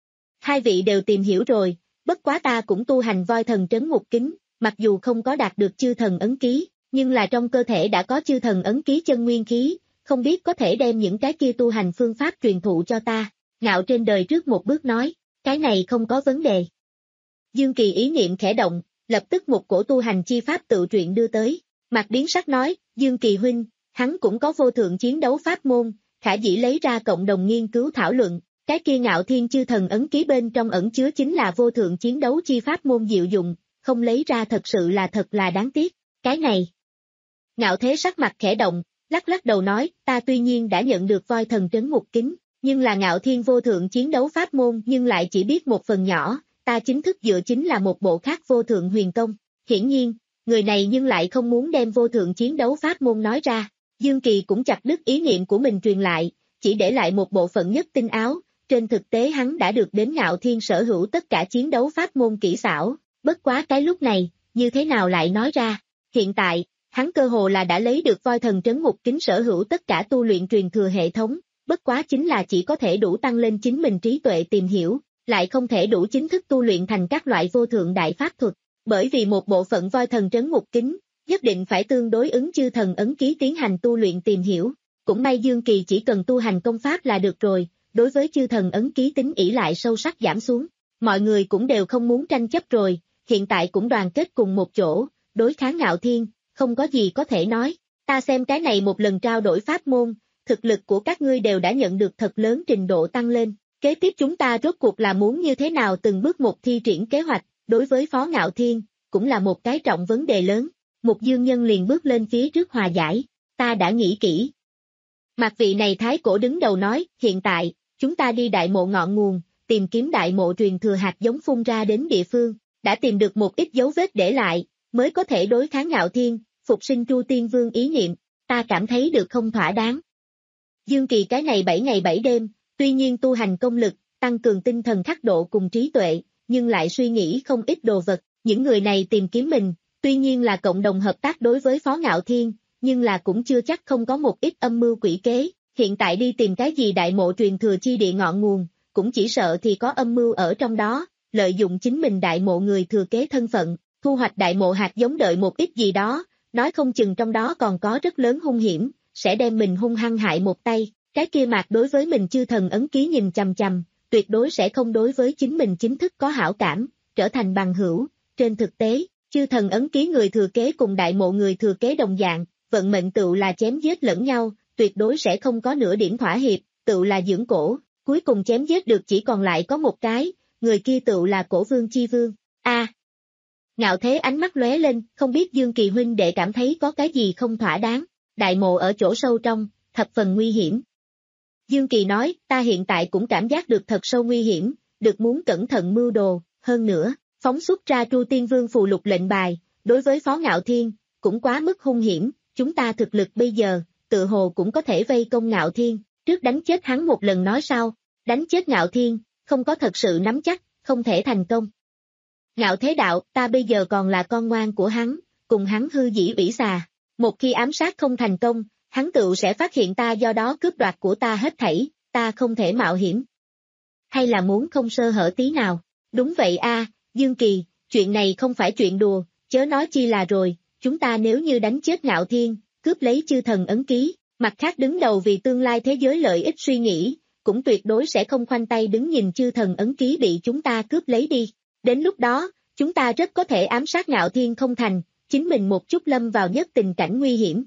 Hai vị đều tìm hiểu rồi, bất quá ta cũng tu hành voi thần trấn ngục kính, mặc dù không có đạt được chư thần ấn ký, nhưng là trong cơ thể đã có chư thần ấn ký chân nguyên khí, không biết có thể đem những cái kia tu hành phương pháp truyền thụ cho ta. Ngạo trên đời trước một bước nói, cái này không có vấn đề. Dương Kỳ ý niệm khẽ động, lập tức một cổ tu hành chi pháp tự truyện đưa tới. Mạc Biến Sắc nói, Dương Kỳ huynh, hắn cũng có vô thượng chiến đấu pháp môn, khả dĩ lấy ra cộng đồng nghiên cứu thảo luận. Cái kia Ngạo Thiên chư thần ấn ký bên trong ẩn chứa chính là vô thượng chiến đấu chi pháp môn diệu dụng, không lấy ra thật sự là thật là đáng tiếc. Cái này. Ngạo Thế sắc mặt khẽ động, lắc lắc đầu nói, ta tuy nhiên đã nhận được voi thần trấn ngục kính, nhưng là Ngạo Thiên vô thượng chiến đấu pháp môn nhưng lại chỉ biết một phần nhỏ, ta chính thức dựa chính là một bộ khác vô thượng huyền công. Hiển nhiên, người này nhưng lại không muốn đem vô thượng chiến đấu pháp môn nói ra. Dương Kỳ cũng chặt đứt ý niệm của mình truyền lại, chỉ để lại một bộ phận nhất tinh áo. Trên thực tế hắn đã được đến Ngạo Thiên sở hữu tất cả chiến đấu pháp môn kỹ xảo, bất quá cái lúc này, như thế nào lại nói ra. Hiện tại, hắn cơ hồ là đã lấy được voi thần trấn ngục kính sở hữu tất cả tu luyện truyền thừa hệ thống, bất quá chính là chỉ có thể đủ tăng lên chính mình trí tuệ tìm hiểu, lại không thể đủ chính thức tu luyện thành các loại vô thượng đại pháp thuật, bởi vì một bộ phận voi thần trấn ngục kính, nhất định phải tương đối ứng chư thần ấn ký tiến hành tu luyện tìm hiểu. Cũng may Dương Kỳ chỉ cần tu hành công pháp là được rồi. Đối với chư thần ấn ký tính ỷ lại sâu sắc giảm xuống, mọi người cũng đều không muốn tranh chấp rồi, hiện tại cũng đoàn kết cùng một chỗ, đối kháng Ngạo Thiên, không có gì có thể nói, ta xem cái này một lần trao đổi pháp môn, thực lực của các ngươi đều đã nhận được thật lớn trình độ tăng lên, kế tiếp chúng ta rốt cuộc là muốn như thế nào từng bước một thi triển kế hoạch, đối với Phó Ngạo Thiên, cũng là một cái trọng vấn đề lớn, Mục Dương Nhân liền bước lên phía trước hòa giải, ta đã nghĩ kỹ. Mạc vị này thái cổ đứng đầu nói, hiện tại, chúng ta đi đại mộ ngọn nguồn, tìm kiếm đại mộ truyền thừa hạt giống phun ra đến địa phương, đã tìm được một ít dấu vết để lại, mới có thể đối kháng Ngạo Thiên, phục sinh Tru Tiên Vương ý niệm, ta cảm thấy được không thỏa đáng. Dương Kỳ cái này bảy ngày bảy đêm, tuy nhiên tu hành công lực, tăng cường tinh thần khắc độ cùng trí tuệ, nhưng lại suy nghĩ không ít đồ vật, những người này tìm kiếm mình, tuy nhiên là cộng đồng hợp tác đối với Phó Ngạo Thiên, nhưng là cũng chưa chắc không có một ít âm mưu quỷ kế. Hiện tại đi tìm cái gì đại mộ truyền thừa chi địa ngọn nguồn, cũng chỉ sợ thì có âm mưu ở trong đó, lợi dụng chính mình đại mộ người thừa kế thân phận, thu hoạch đại mộ hạt giống đợi một ít gì đó, nói không chừng trong đó còn có rất lớn hung hiểm, sẽ đem mình hung hăng hại một tay, cái kia Mạc đối với mình chư thần ấn ký nhìn chằm chằm, tuyệt đối sẽ không đối với chính mình chính thức có hảo cảm, trở thành bằng hữu, trên thực tế, chư thần ấn ký người thừa kế cùng đại mộ người thừa kế đồng dạng, vận mệnh tựu là chém giết lẫn nhau, tuyệt đối sẽ không có nửa điểm thỏa hiệp, tựu là dưỡng cổ, cuối cùng chém giết được chỉ còn lại có một cái, người kia tựu là Cổ Vương Chi Vương. A. À, Ngạo Thế ánh mắt lóe lên, không biết Dương Kỳ huynh đệ cảm thấy có cái gì không thỏa đáng, đại mộ ở chỗ sâu trong, thập phần nguy hiểm. Dương Kỳ nói, ta hiện tại cũng cảm giác được thật sâu nguy hiểm, được muốn cẩn thận mưu đồ, hơn nữa, phóng xuất ra Tru Tiên Vương phù lục lệnh bài, đối với Phó Ngạo Thiên, cũng quá mức hung hiểm, chúng ta thực lực bây giờ, tự hồ cũng có thể vây công Ngạo Thiên, trước đánh chết hắn một lần nói sau, đánh chết Ngạo Thiên, không có thật sự nắm chắc, không thể thành công. Ngạo Thế đạo, ta bây giờ còn là con ngoan của hắn, cùng hắn hư dĩ ủy xà, một khi ám sát không thành công, hắn tự sẽ phát hiện ta do đó cướp đoạt của ta hết thảy, ta không thể mạo hiểm. Hay là muốn không sơ hở tí nào, đúng vậy a, Dương Kỳ, chuyện này không phải chuyện đùa, chớ nói chi là rồi, chúng ta nếu như đánh chết Ngạo Thiên, cướp lấy chư thần ấn ký, mặt khác đứng đầu vì tương lai thế giới lợi ích suy nghĩ, cũng tuyệt đối sẽ không khoanh tay đứng nhìn chư thần ấn ký bị chúng ta cướp lấy đi. Đến lúc đó, chúng ta rất có thể ám sát Ngạo Thiên không thành, chính mình một chút lâm vào nhất tình cảnh nguy hiểm.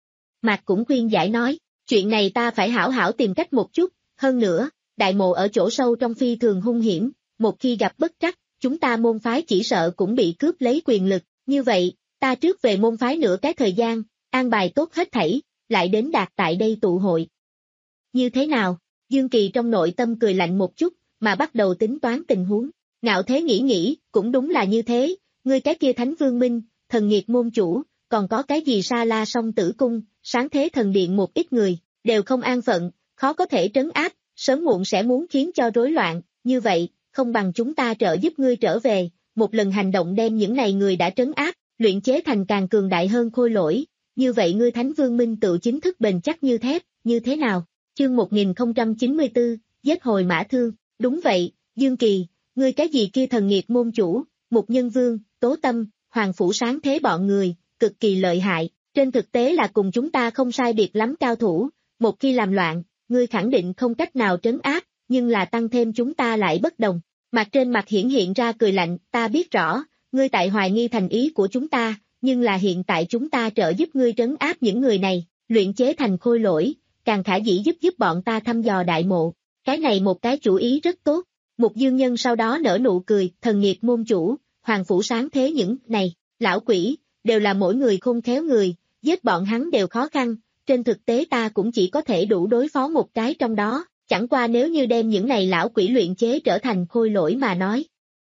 Mạc cũng khuyên giải nói, chuyện này ta phải hảo hảo tìm cách một chút, hơn nữa, đại mộ ở chỗ sâu trong phi thường hung hiểm, một khi gặp bất trắc, chúng ta môn phái chỉ sợ cũng bị cướp lấy quyền lực, như vậy, ta trước về môn phái nửa cái thời gian, an bài tốt hết thảy, lại đến đạt tại đây tụ hội. Như thế nào? Dương Kỳ trong nội tâm cười lạnh một chút, mà bắt đầu tính toán tình huống. Ngạo Thế nghĩ nghĩ, cũng đúng là như thế, ngươi cái kia Thánh Vương Minh, Thần Nghiệt môn chủ, còn có cái gì Sa La Song Tử Cung, Sáng Thế Thần Điện một ít người, đều không an phận, khó có thể trấn áp, sớm muộn sẽ muốn khiến cho rối loạn, như vậy, không bằng chúng ta trợ giúp ngươi trở về, một lần hành động đem những này người đã trấn áp, luyện chế thành càng cường đại hơn khôi lỗi, như vậy ngươi Thánh Vương Minh tự chính thức bền chắc như thép, như thế nào? Chương một nghìn không trăm chín mươi tư, giết hồi Mã Thương, đúng vậy, Dương Kỳ, ngươi cái gì kia Thần Nghiệt môn chủ, Mục Nhân Vương, Tố Tâm, Hoàng Phủ Sáng Thế bọn người, cực kỳ lợi hại, trên thực tế là cùng chúng ta không sai biệt lắm cao thủ, một khi làm loạn, ngươi khẳng định không cách nào trấn áp, nhưng là tăng thêm chúng ta lại bất đồng. Mặt trên mặt hiển hiện ra cười lạnh, ta biết rõ, ngươi tại hoài nghi thành ý của chúng ta, nhưng là hiện tại chúng ta trợ giúp ngươi trấn áp những người này, luyện chế thành khôi lỗi, càng khả dĩ giúp giúp bọn ta thăm dò đại mộ. Cái này một cái chủ ý rất tốt. Mục Dương Nhân sau đó nở nụ cười, Thần Nghiệt môn chủ, Hoàng Phủ Sáng Thế những này, lão quỷ, đều là mỗi người khôn khéo người, giết bọn hắn đều khó khăn, trên thực tế ta cũng chỉ có thể đủ đối phó một cái trong đó, chẳng qua nếu như đem những này lão quỷ luyện chế trở thành khôi lỗi mà nói.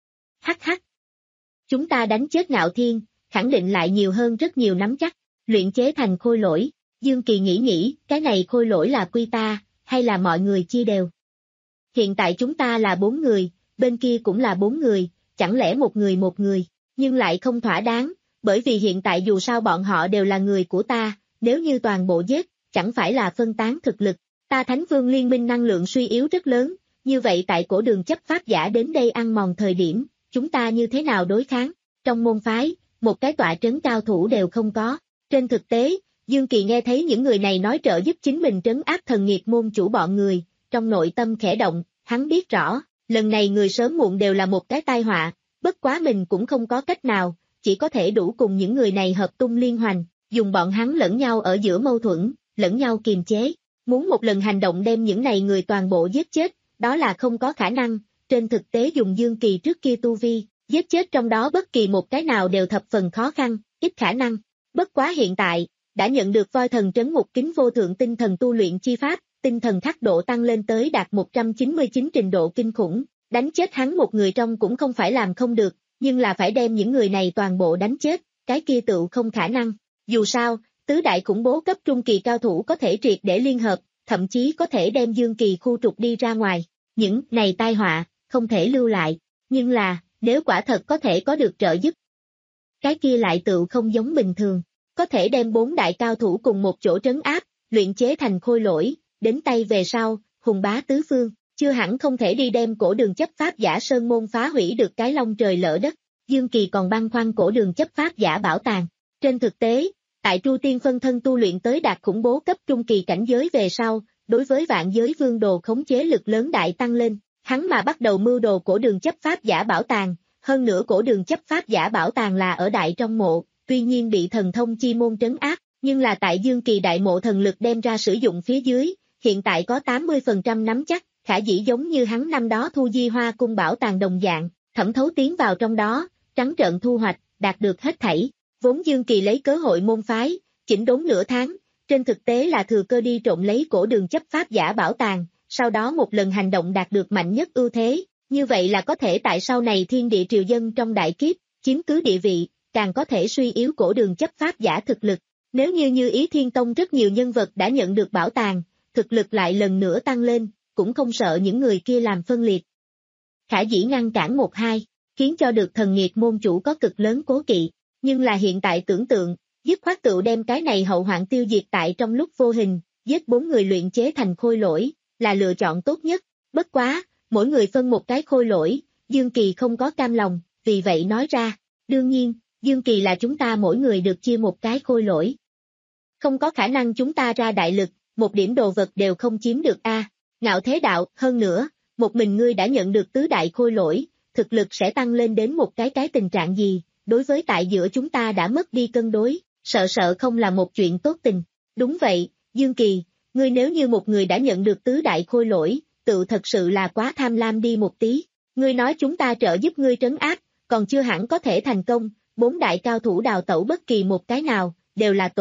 Hắc hắc. Chúng ta đánh chết Ngạo Thiên, khẳng định lại nhiều hơn rất nhiều nắm chắc, luyện chế thành khôi lỗi, Dương Kỳ nghĩ nghĩ, cái này khôi lỗi là quy ta, hay là mọi người chia đều. Hiện tại chúng ta là bốn người, bên kia cũng là bốn người, chẳng lẽ một người một người, nhưng lại không thỏa đáng, bởi vì hiện tại dù sao bọn họ đều là người của ta, nếu như toàn bộ giết, chẳng phải là phân tán thực lực, ta Thánh Vương Liên minh năng lượng suy yếu rất lớn, như vậy tại cổ đường chấp pháp giả đến đây ăn mòn thời điểm, chúng ta như thế nào đối kháng, trong môn phái, một cái tọa trấn cao thủ đều không có, trên thực tế, Dương Kỳ nghe thấy những người này nói trợ giúp chính mình trấn áp Thần Nghiệt môn chủ bọn người, trong nội tâm khẽ động, hắn biết rõ, lần này người sớm muộn đều là một cái tai họa, bất quá mình cũng không có cách nào, chỉ có thể đủ cùng những người này hợp tung liên hoành, dùng bọn hắn lẫn nhau ở giữa mâu thuẫn, lẫn nhau kiềm chế, muốn một lần hành động đem những này người toàn bộ giết chết, đó là không có khả năng, trên thực tế dùng Dương Kỳ trước kia tu vi, giết chết trong đó bất kỳ một cái nào đều thập phần khó khăn, ít khả năng, bất quá hiện tại, đã nhận được voi thần trấn ngục kính vô thượng tinh thần tu luyện chi pháp, tinh thần khắc độ tăng lên tới đạt một trăm chín mươi chín trình độ kinh khủng, đánh chết hắn một người trong cũng không phải làm không được, nhưng là phải đem những người này toàn bộ đánh chết, cái kia tựu không khả năng. Dù sao, tứ đại khủng bố cấp trung kỳ cao thủ có thể triệt để liên hợp, thậm chí có thể đem Dương Kỳ khu trục đi ra ngoài. Những này tai họa, không thể lưu lại, nhưng là, nếu quả thật có thể có được trợ giúp, cái kia lại tựu không giống bình thường, có thể đem bốn đại cao thủ cùng một chỗ trấn áp, luyện chế thành khôi lỗi, đến tay về sau, hùng bá tứ phương, chưa hẳn không thể đi đem cổ đường chấp pháp giả sơn môn phá hủy được cái long trời lỡ đất. Dương Kỳ còn băn khoăn cổ đường chấp pháp giả bảo tàng. Trên thực tế, tại Tru Tiên phân thân tu luyện tới đạt khủng bố cấp trung kỳ cảnh giới về sau, đối với vạn giới vương đồ khống chế lực lớn đại tăng lên, hắn mà bắt đầu mưu đồ cổ đường chấp pháp giả bảo tàng, hơn nữa cổ đường chấp pháp giả bảo tàng là ở đại trong mộ, tuy nhiên bị thần thông chi môn trấn áp, nhưng là tại Dương Kỳ đại mộ thần lực đem ra sử dụng phía dưới, hiện tại có tám mươi phần trăm nắm chắc, khả dĩ giống như hắn năm đó thu Di Hoa cung bảo tàng đồng dạng, thẩm thấu tiến vào trong đó, trắng trợn thu hoạch, đạt được hết thảy. Vốn Dương Kỳ lấy cơ hội môn phái, chỉnh đốn nửa tháng, trên thực tế là thừa cơ đi trộm lấy cổ đường chấp pháp giả bảo tàng, sau đó một lần hành động đạt được mạnh nhất ưu thế, như vậy là có thể tại sau này thiên địa triều dân trong đại kiếp, chiếm cứ địa vị, càng có thể suy yếu cổ đường chấp pháp giả thực lực. Nếu như như Ý Thiên Tông rất nhiều nhân vật đã nhận được bảo tàng, thực lực lại lần nữa tăng lên, cũng không sợ những người kia làm phân liệt. Khả dĩ ngăn cản một hai, khiến cho được Thần Nghiệt môn chủ có cực lớn cố kỵ, nhưng là hiện tại tưởng tượng, dứt khoát tựu đem cái này hậu hoạn tiêu diệt tại trong lúc vô hình, giết bốn người luyện chế thành khôi lỗi, là lựa chọn tốt nhất, bất quá, mỗi người phân một cái khôi lỗi, Dương Kỳ không có cam lòng, vì vậy nói ra, đương nhiên, Dương Kỳ là chúng ta mỗi người được chia một cái khôi lỗi. Không có khả năng chúng ta ra đại lực, một điểm đồ vật đều không chiếm được a. À. Ngạo Thế đạo, hơn nữa, một mình ngươi đã nhận được tứ đại khôi lỗi, thực lực sẽ tăng lên đến một cái cái tình trạng gì, đối với tại giữa chúng ta đã mất đi cân đối, sợ sợ không là một chuyện tốt tình. Đúng vậy, Dương Kỳ, ngươi nếu như một người đã nhận được tứ đại khôi lỗi, tự thật sự là quá tham lam đi một tí. Ngươi nói chúng ta trợ giúp ngươi trấn áp, còn chưa hẳn có thể thành công, bốn đại cao thủ đào tẩu bất kỳ một cái nào, đều là tổn thất,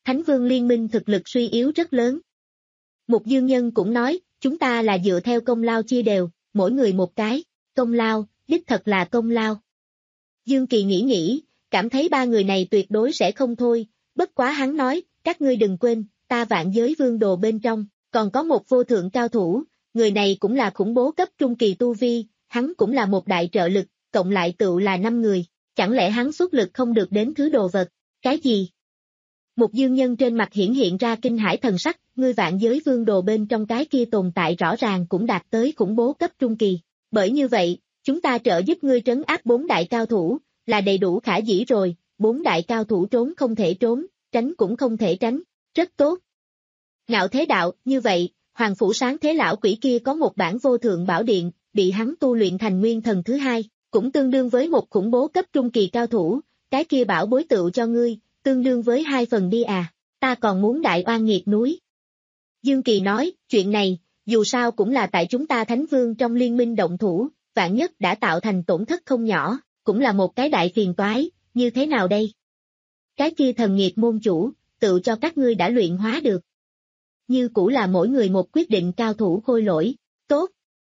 Thánh Vương Liên minh thực lực suy yếu rất lớn. Một dương nhân cũng nói, chúng ta là dựa theo công lao chia đều, mỗi người một cái, công lao, đích thật là công lao. Dương Kỳ nghĩ nghĩ, cảm thấy ba người này tuyệt đối sẽ không thôi, bất quá hắn nói, các ngươi đừng quên, ta vạn giới vương đồ bên trong, còn có một vô thượng cao thủ, người này cũng là khủng bố cấp trung kỳ tu vi, hắn cũng là một đại trợ lực, cộng lại tựu là năm người, chẳng lẽ hắn xuất lực không được đến thứ đồ vật, cái gì? Một dương nhân trên mặt hiển hiện ra kinh hãi thần sắc, ngươi vạn giới vương đồ bên trong cái kia tồn tại rõ ràng cũng đạt tới khủng bố cấp trung kỳ, bởi như vậy, chúng ta trợ giúp ngươi trấn áp bốn đại cao thủ, là đầy đủ khả dĩ rồi, bốn đại cao thủ trốn không thể trốn, tránh cũng không thể tránh, rất tốt. Ngạo thế đạo, như vậy, Hoàng Phủ Sáng Thế lão quỷ kia có một bản vô thượng bảo điện, bị hắn tu luyện thành nguyên thần thứ hai, cũng tương đương với một khủng bố cấp trung kỳ cao thủ, cái kia bảo bối tựu cho ngươi, tương đương với hai phần đi à, ta còn muốn đại oan nghiệt núi. Dương Kỳ nói, chuyện này, dù sao cũng là tại chúng ta Thánh Vương trong liên minh động thủ, vạn nhất đã tạo thành tổn thất không nhỏ, cũng là một cái đại phiền toái, như thế nào đây? Cái kia thần nghiệt môn chủ, tự cho các ngươi đã luyện hóa được. Như cũ là mỗi người một quyết định cao thủ khôi lỗi, tốt.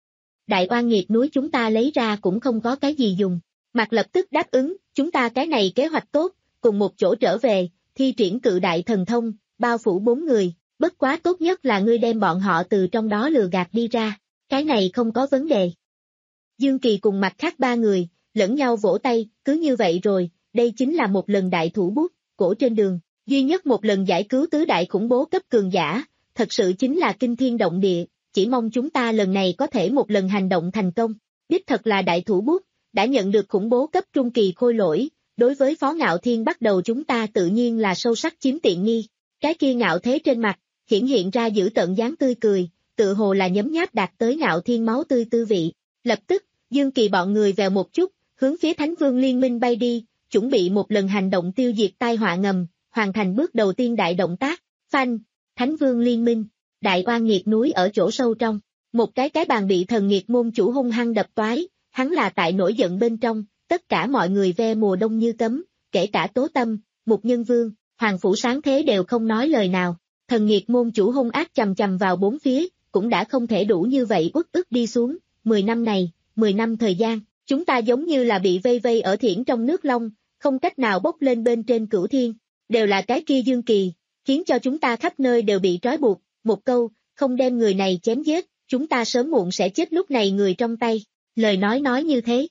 Đại oan nghiệt núi chúng ta lấy ra cũng không có cái gì dùng, Mặt lập tức đáp ứng, chúng ta cái này kế hoạch tốt, cùng một chỗ trở về, thi triển cự đại thần thông, bao phủ bốn người, bất quá tốt nhất là ngươi đem bọn họ từ trong đó lừa gạt đi ra, cái này không có vấn đề. Dương Kỳ cùng mặt khác ba người, lẫn nhau vỗ tay, cứ như vậy rồi, đây chính là một lần đại thủ bút, cổ trên đường, duy nhất một lần giải cứu tứ đại khủng bố cấp cường giả, thật sự chính là kinh thiên động địa, chỉ mong chúng ta lần này có thể một lần hành động thành công, đích thật là đại thủ bút, đã nhận được khủng bố cấp trung kỳ khôi lỗi, đối với Phó Ngạo Thiên bắt đầu chúng ta tự nhiên là sâu sắc chiếm tiện nghi, cái kia ngạo thế trên mặt, hiển hiện ra giữ tận dáng tươi cười, tự hồ là nhấm nháp đạt tới Ngạo Thiên máu tươi tư vị, lập tức, Dương Kỳ bọn người vèo một chút, hướng phía Thánh Vương Liên Minh bay đi, chuẩn bị một lần hành động tiêu diệt tai họa ngầm, hoàn thành bước đầu tiên đại động tác, phanh, Thánh Vương Liên Minh, đại oan nghiệt núi ở chỗ sâu trong, một cái cái bàn bị thần nghiệt môn chủ hung hăng đập toái, hắn là tại nổi giận bên trong, tất cả mọi người ve mùa đông như cấm, kể cả Tố Tâm, Mục Nhân Vương, Hoàng Phủ Sáng Thế đều không nói lời nào, thần nghiệt môn chủ hung ác chầm chầm vào bốn phía, cũng đã không thể đủ như vậy uất ức đi xuống, mười năm này, mười năm thời gian, chúng ta giống như là bị vây vây ở thiển trong nước long, không cách nào bốc lên bên trên cửu thiên, đều là cái kia Dương Kỳ, khiến cho chúng ta khắp nơi đều bị trói buộc, một câu, không đem người này chém giết, chúng ta sớm muộn sẽ chết lúc này người trong tay, lời nói nói như thế.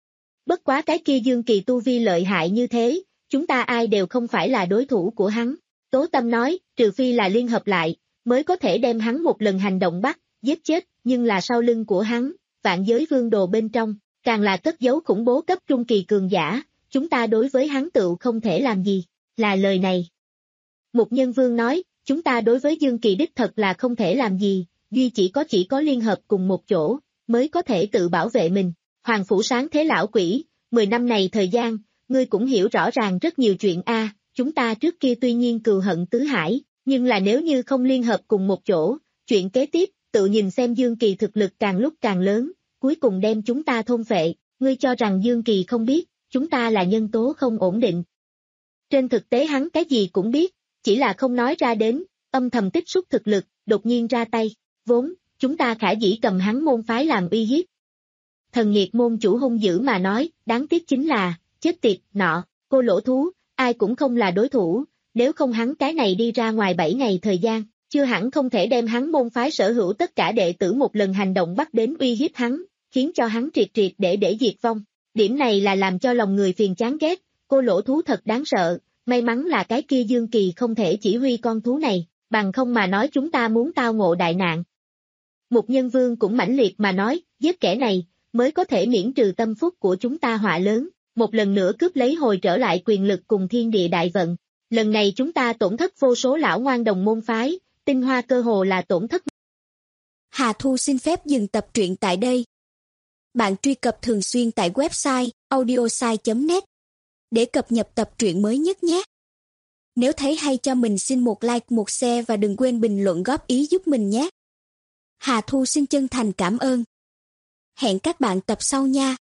Bất quá cái kia Dương Kỳ tu vi lợi hại như thế, chúng ta ai đều không phải là đối thủ của hắn, Tố Tâm nói, trừ phi là liên hợp lại, mới có thể đem hắn một lần hành động bắt, giết chết, nhưng là sau lưng của hắn, vạn giới vương đồ bên trong, càng là cất giấu khủng bố cấp trung kỳ cường giả, chúng ta đối với hắn tựu không thể làm gì, là lời này. Mục Nhân Vương nói, chúng ta đối với Dương Kỳ đích thật là không thể làm gì, duy chỉ có chỉ có liên hợp cùng một chỗ, mới có thể tự bảo vệ mình. Hoàng Phủ Sáng Thế lão quỷ, mười năm này thời gian, ngươi cũng hiểu rõ ràng rất nhiều chuyện a. Chúng ta trước kia tuy nhiên cừu hận tứ hải, nhưng là nếu như không liên hợp cùng một chỗ, chuyện kế tiếp, tự nhìn xem Dương Kỳ thực lực càng lúc càng lớn, cuối cùng đem chúng ta thôn phệ, ngươi cho rằng Dương Kỳ không biết, chúng ta là nhân tố không ổn định. Trên thực tế hắn cái gì cũng biết, chỉ là không nói ra đến, âm thầm tích xúc thực lực, đột nhiên ra tay, vốn, chúng ta khả dĩ cầm hắn môn phái làm uy hiếp. Thần nghiệt môn chủ hung dữ mà nói, đáng tiếc chính là, chết tiệt, nọ, cô lỗ thú, ai cũng không là đối thủ, nếu không hắn cái này đi ra ngoài bảy ngày thời gian, chưa hẳn không thể đem hắn môn phái sở hữu tất cả đệ tử một lần hành động bắt đến uy hiếp hắn, khiến cho hắn triệt triệt để để diệt vong. Điểm này là làm cho lòng người phiền chán ghét, cô lỗ thú thật đáng sợ, may mắn là cái kia Dương Kỳ không thể chỉ huy con thú này, bằng không mà nói chúng ta muốn tao ngộ đại nạn. Mục Nhân Vương cũng mãnh liệt mà nói, giết kẻ này, mới có thể miễn trừ tâm phúc của chúng ta họa lớn, một lần nữa cướp lấy hồi trở lại quyền lực cùng thiên địa đại vận. Lần này chúng ta tổn thất vô số lão ngoan đồng môn phái, tinh hoa cơ hồ là tổn thất. Hà Thu xin phép dừng tập truyện tại đây. Bạn truy cập thường xuyên tại website audiosai chấm net để cập nhật tập truyện mới nhất nhé. Nếu thấy hay cho mình xin một like, một share và đừng quên bình luận góp ý giúp mình nhé. Hà Thu xin chân thành cảm ơn. Hẹn các bạn tập sau nha.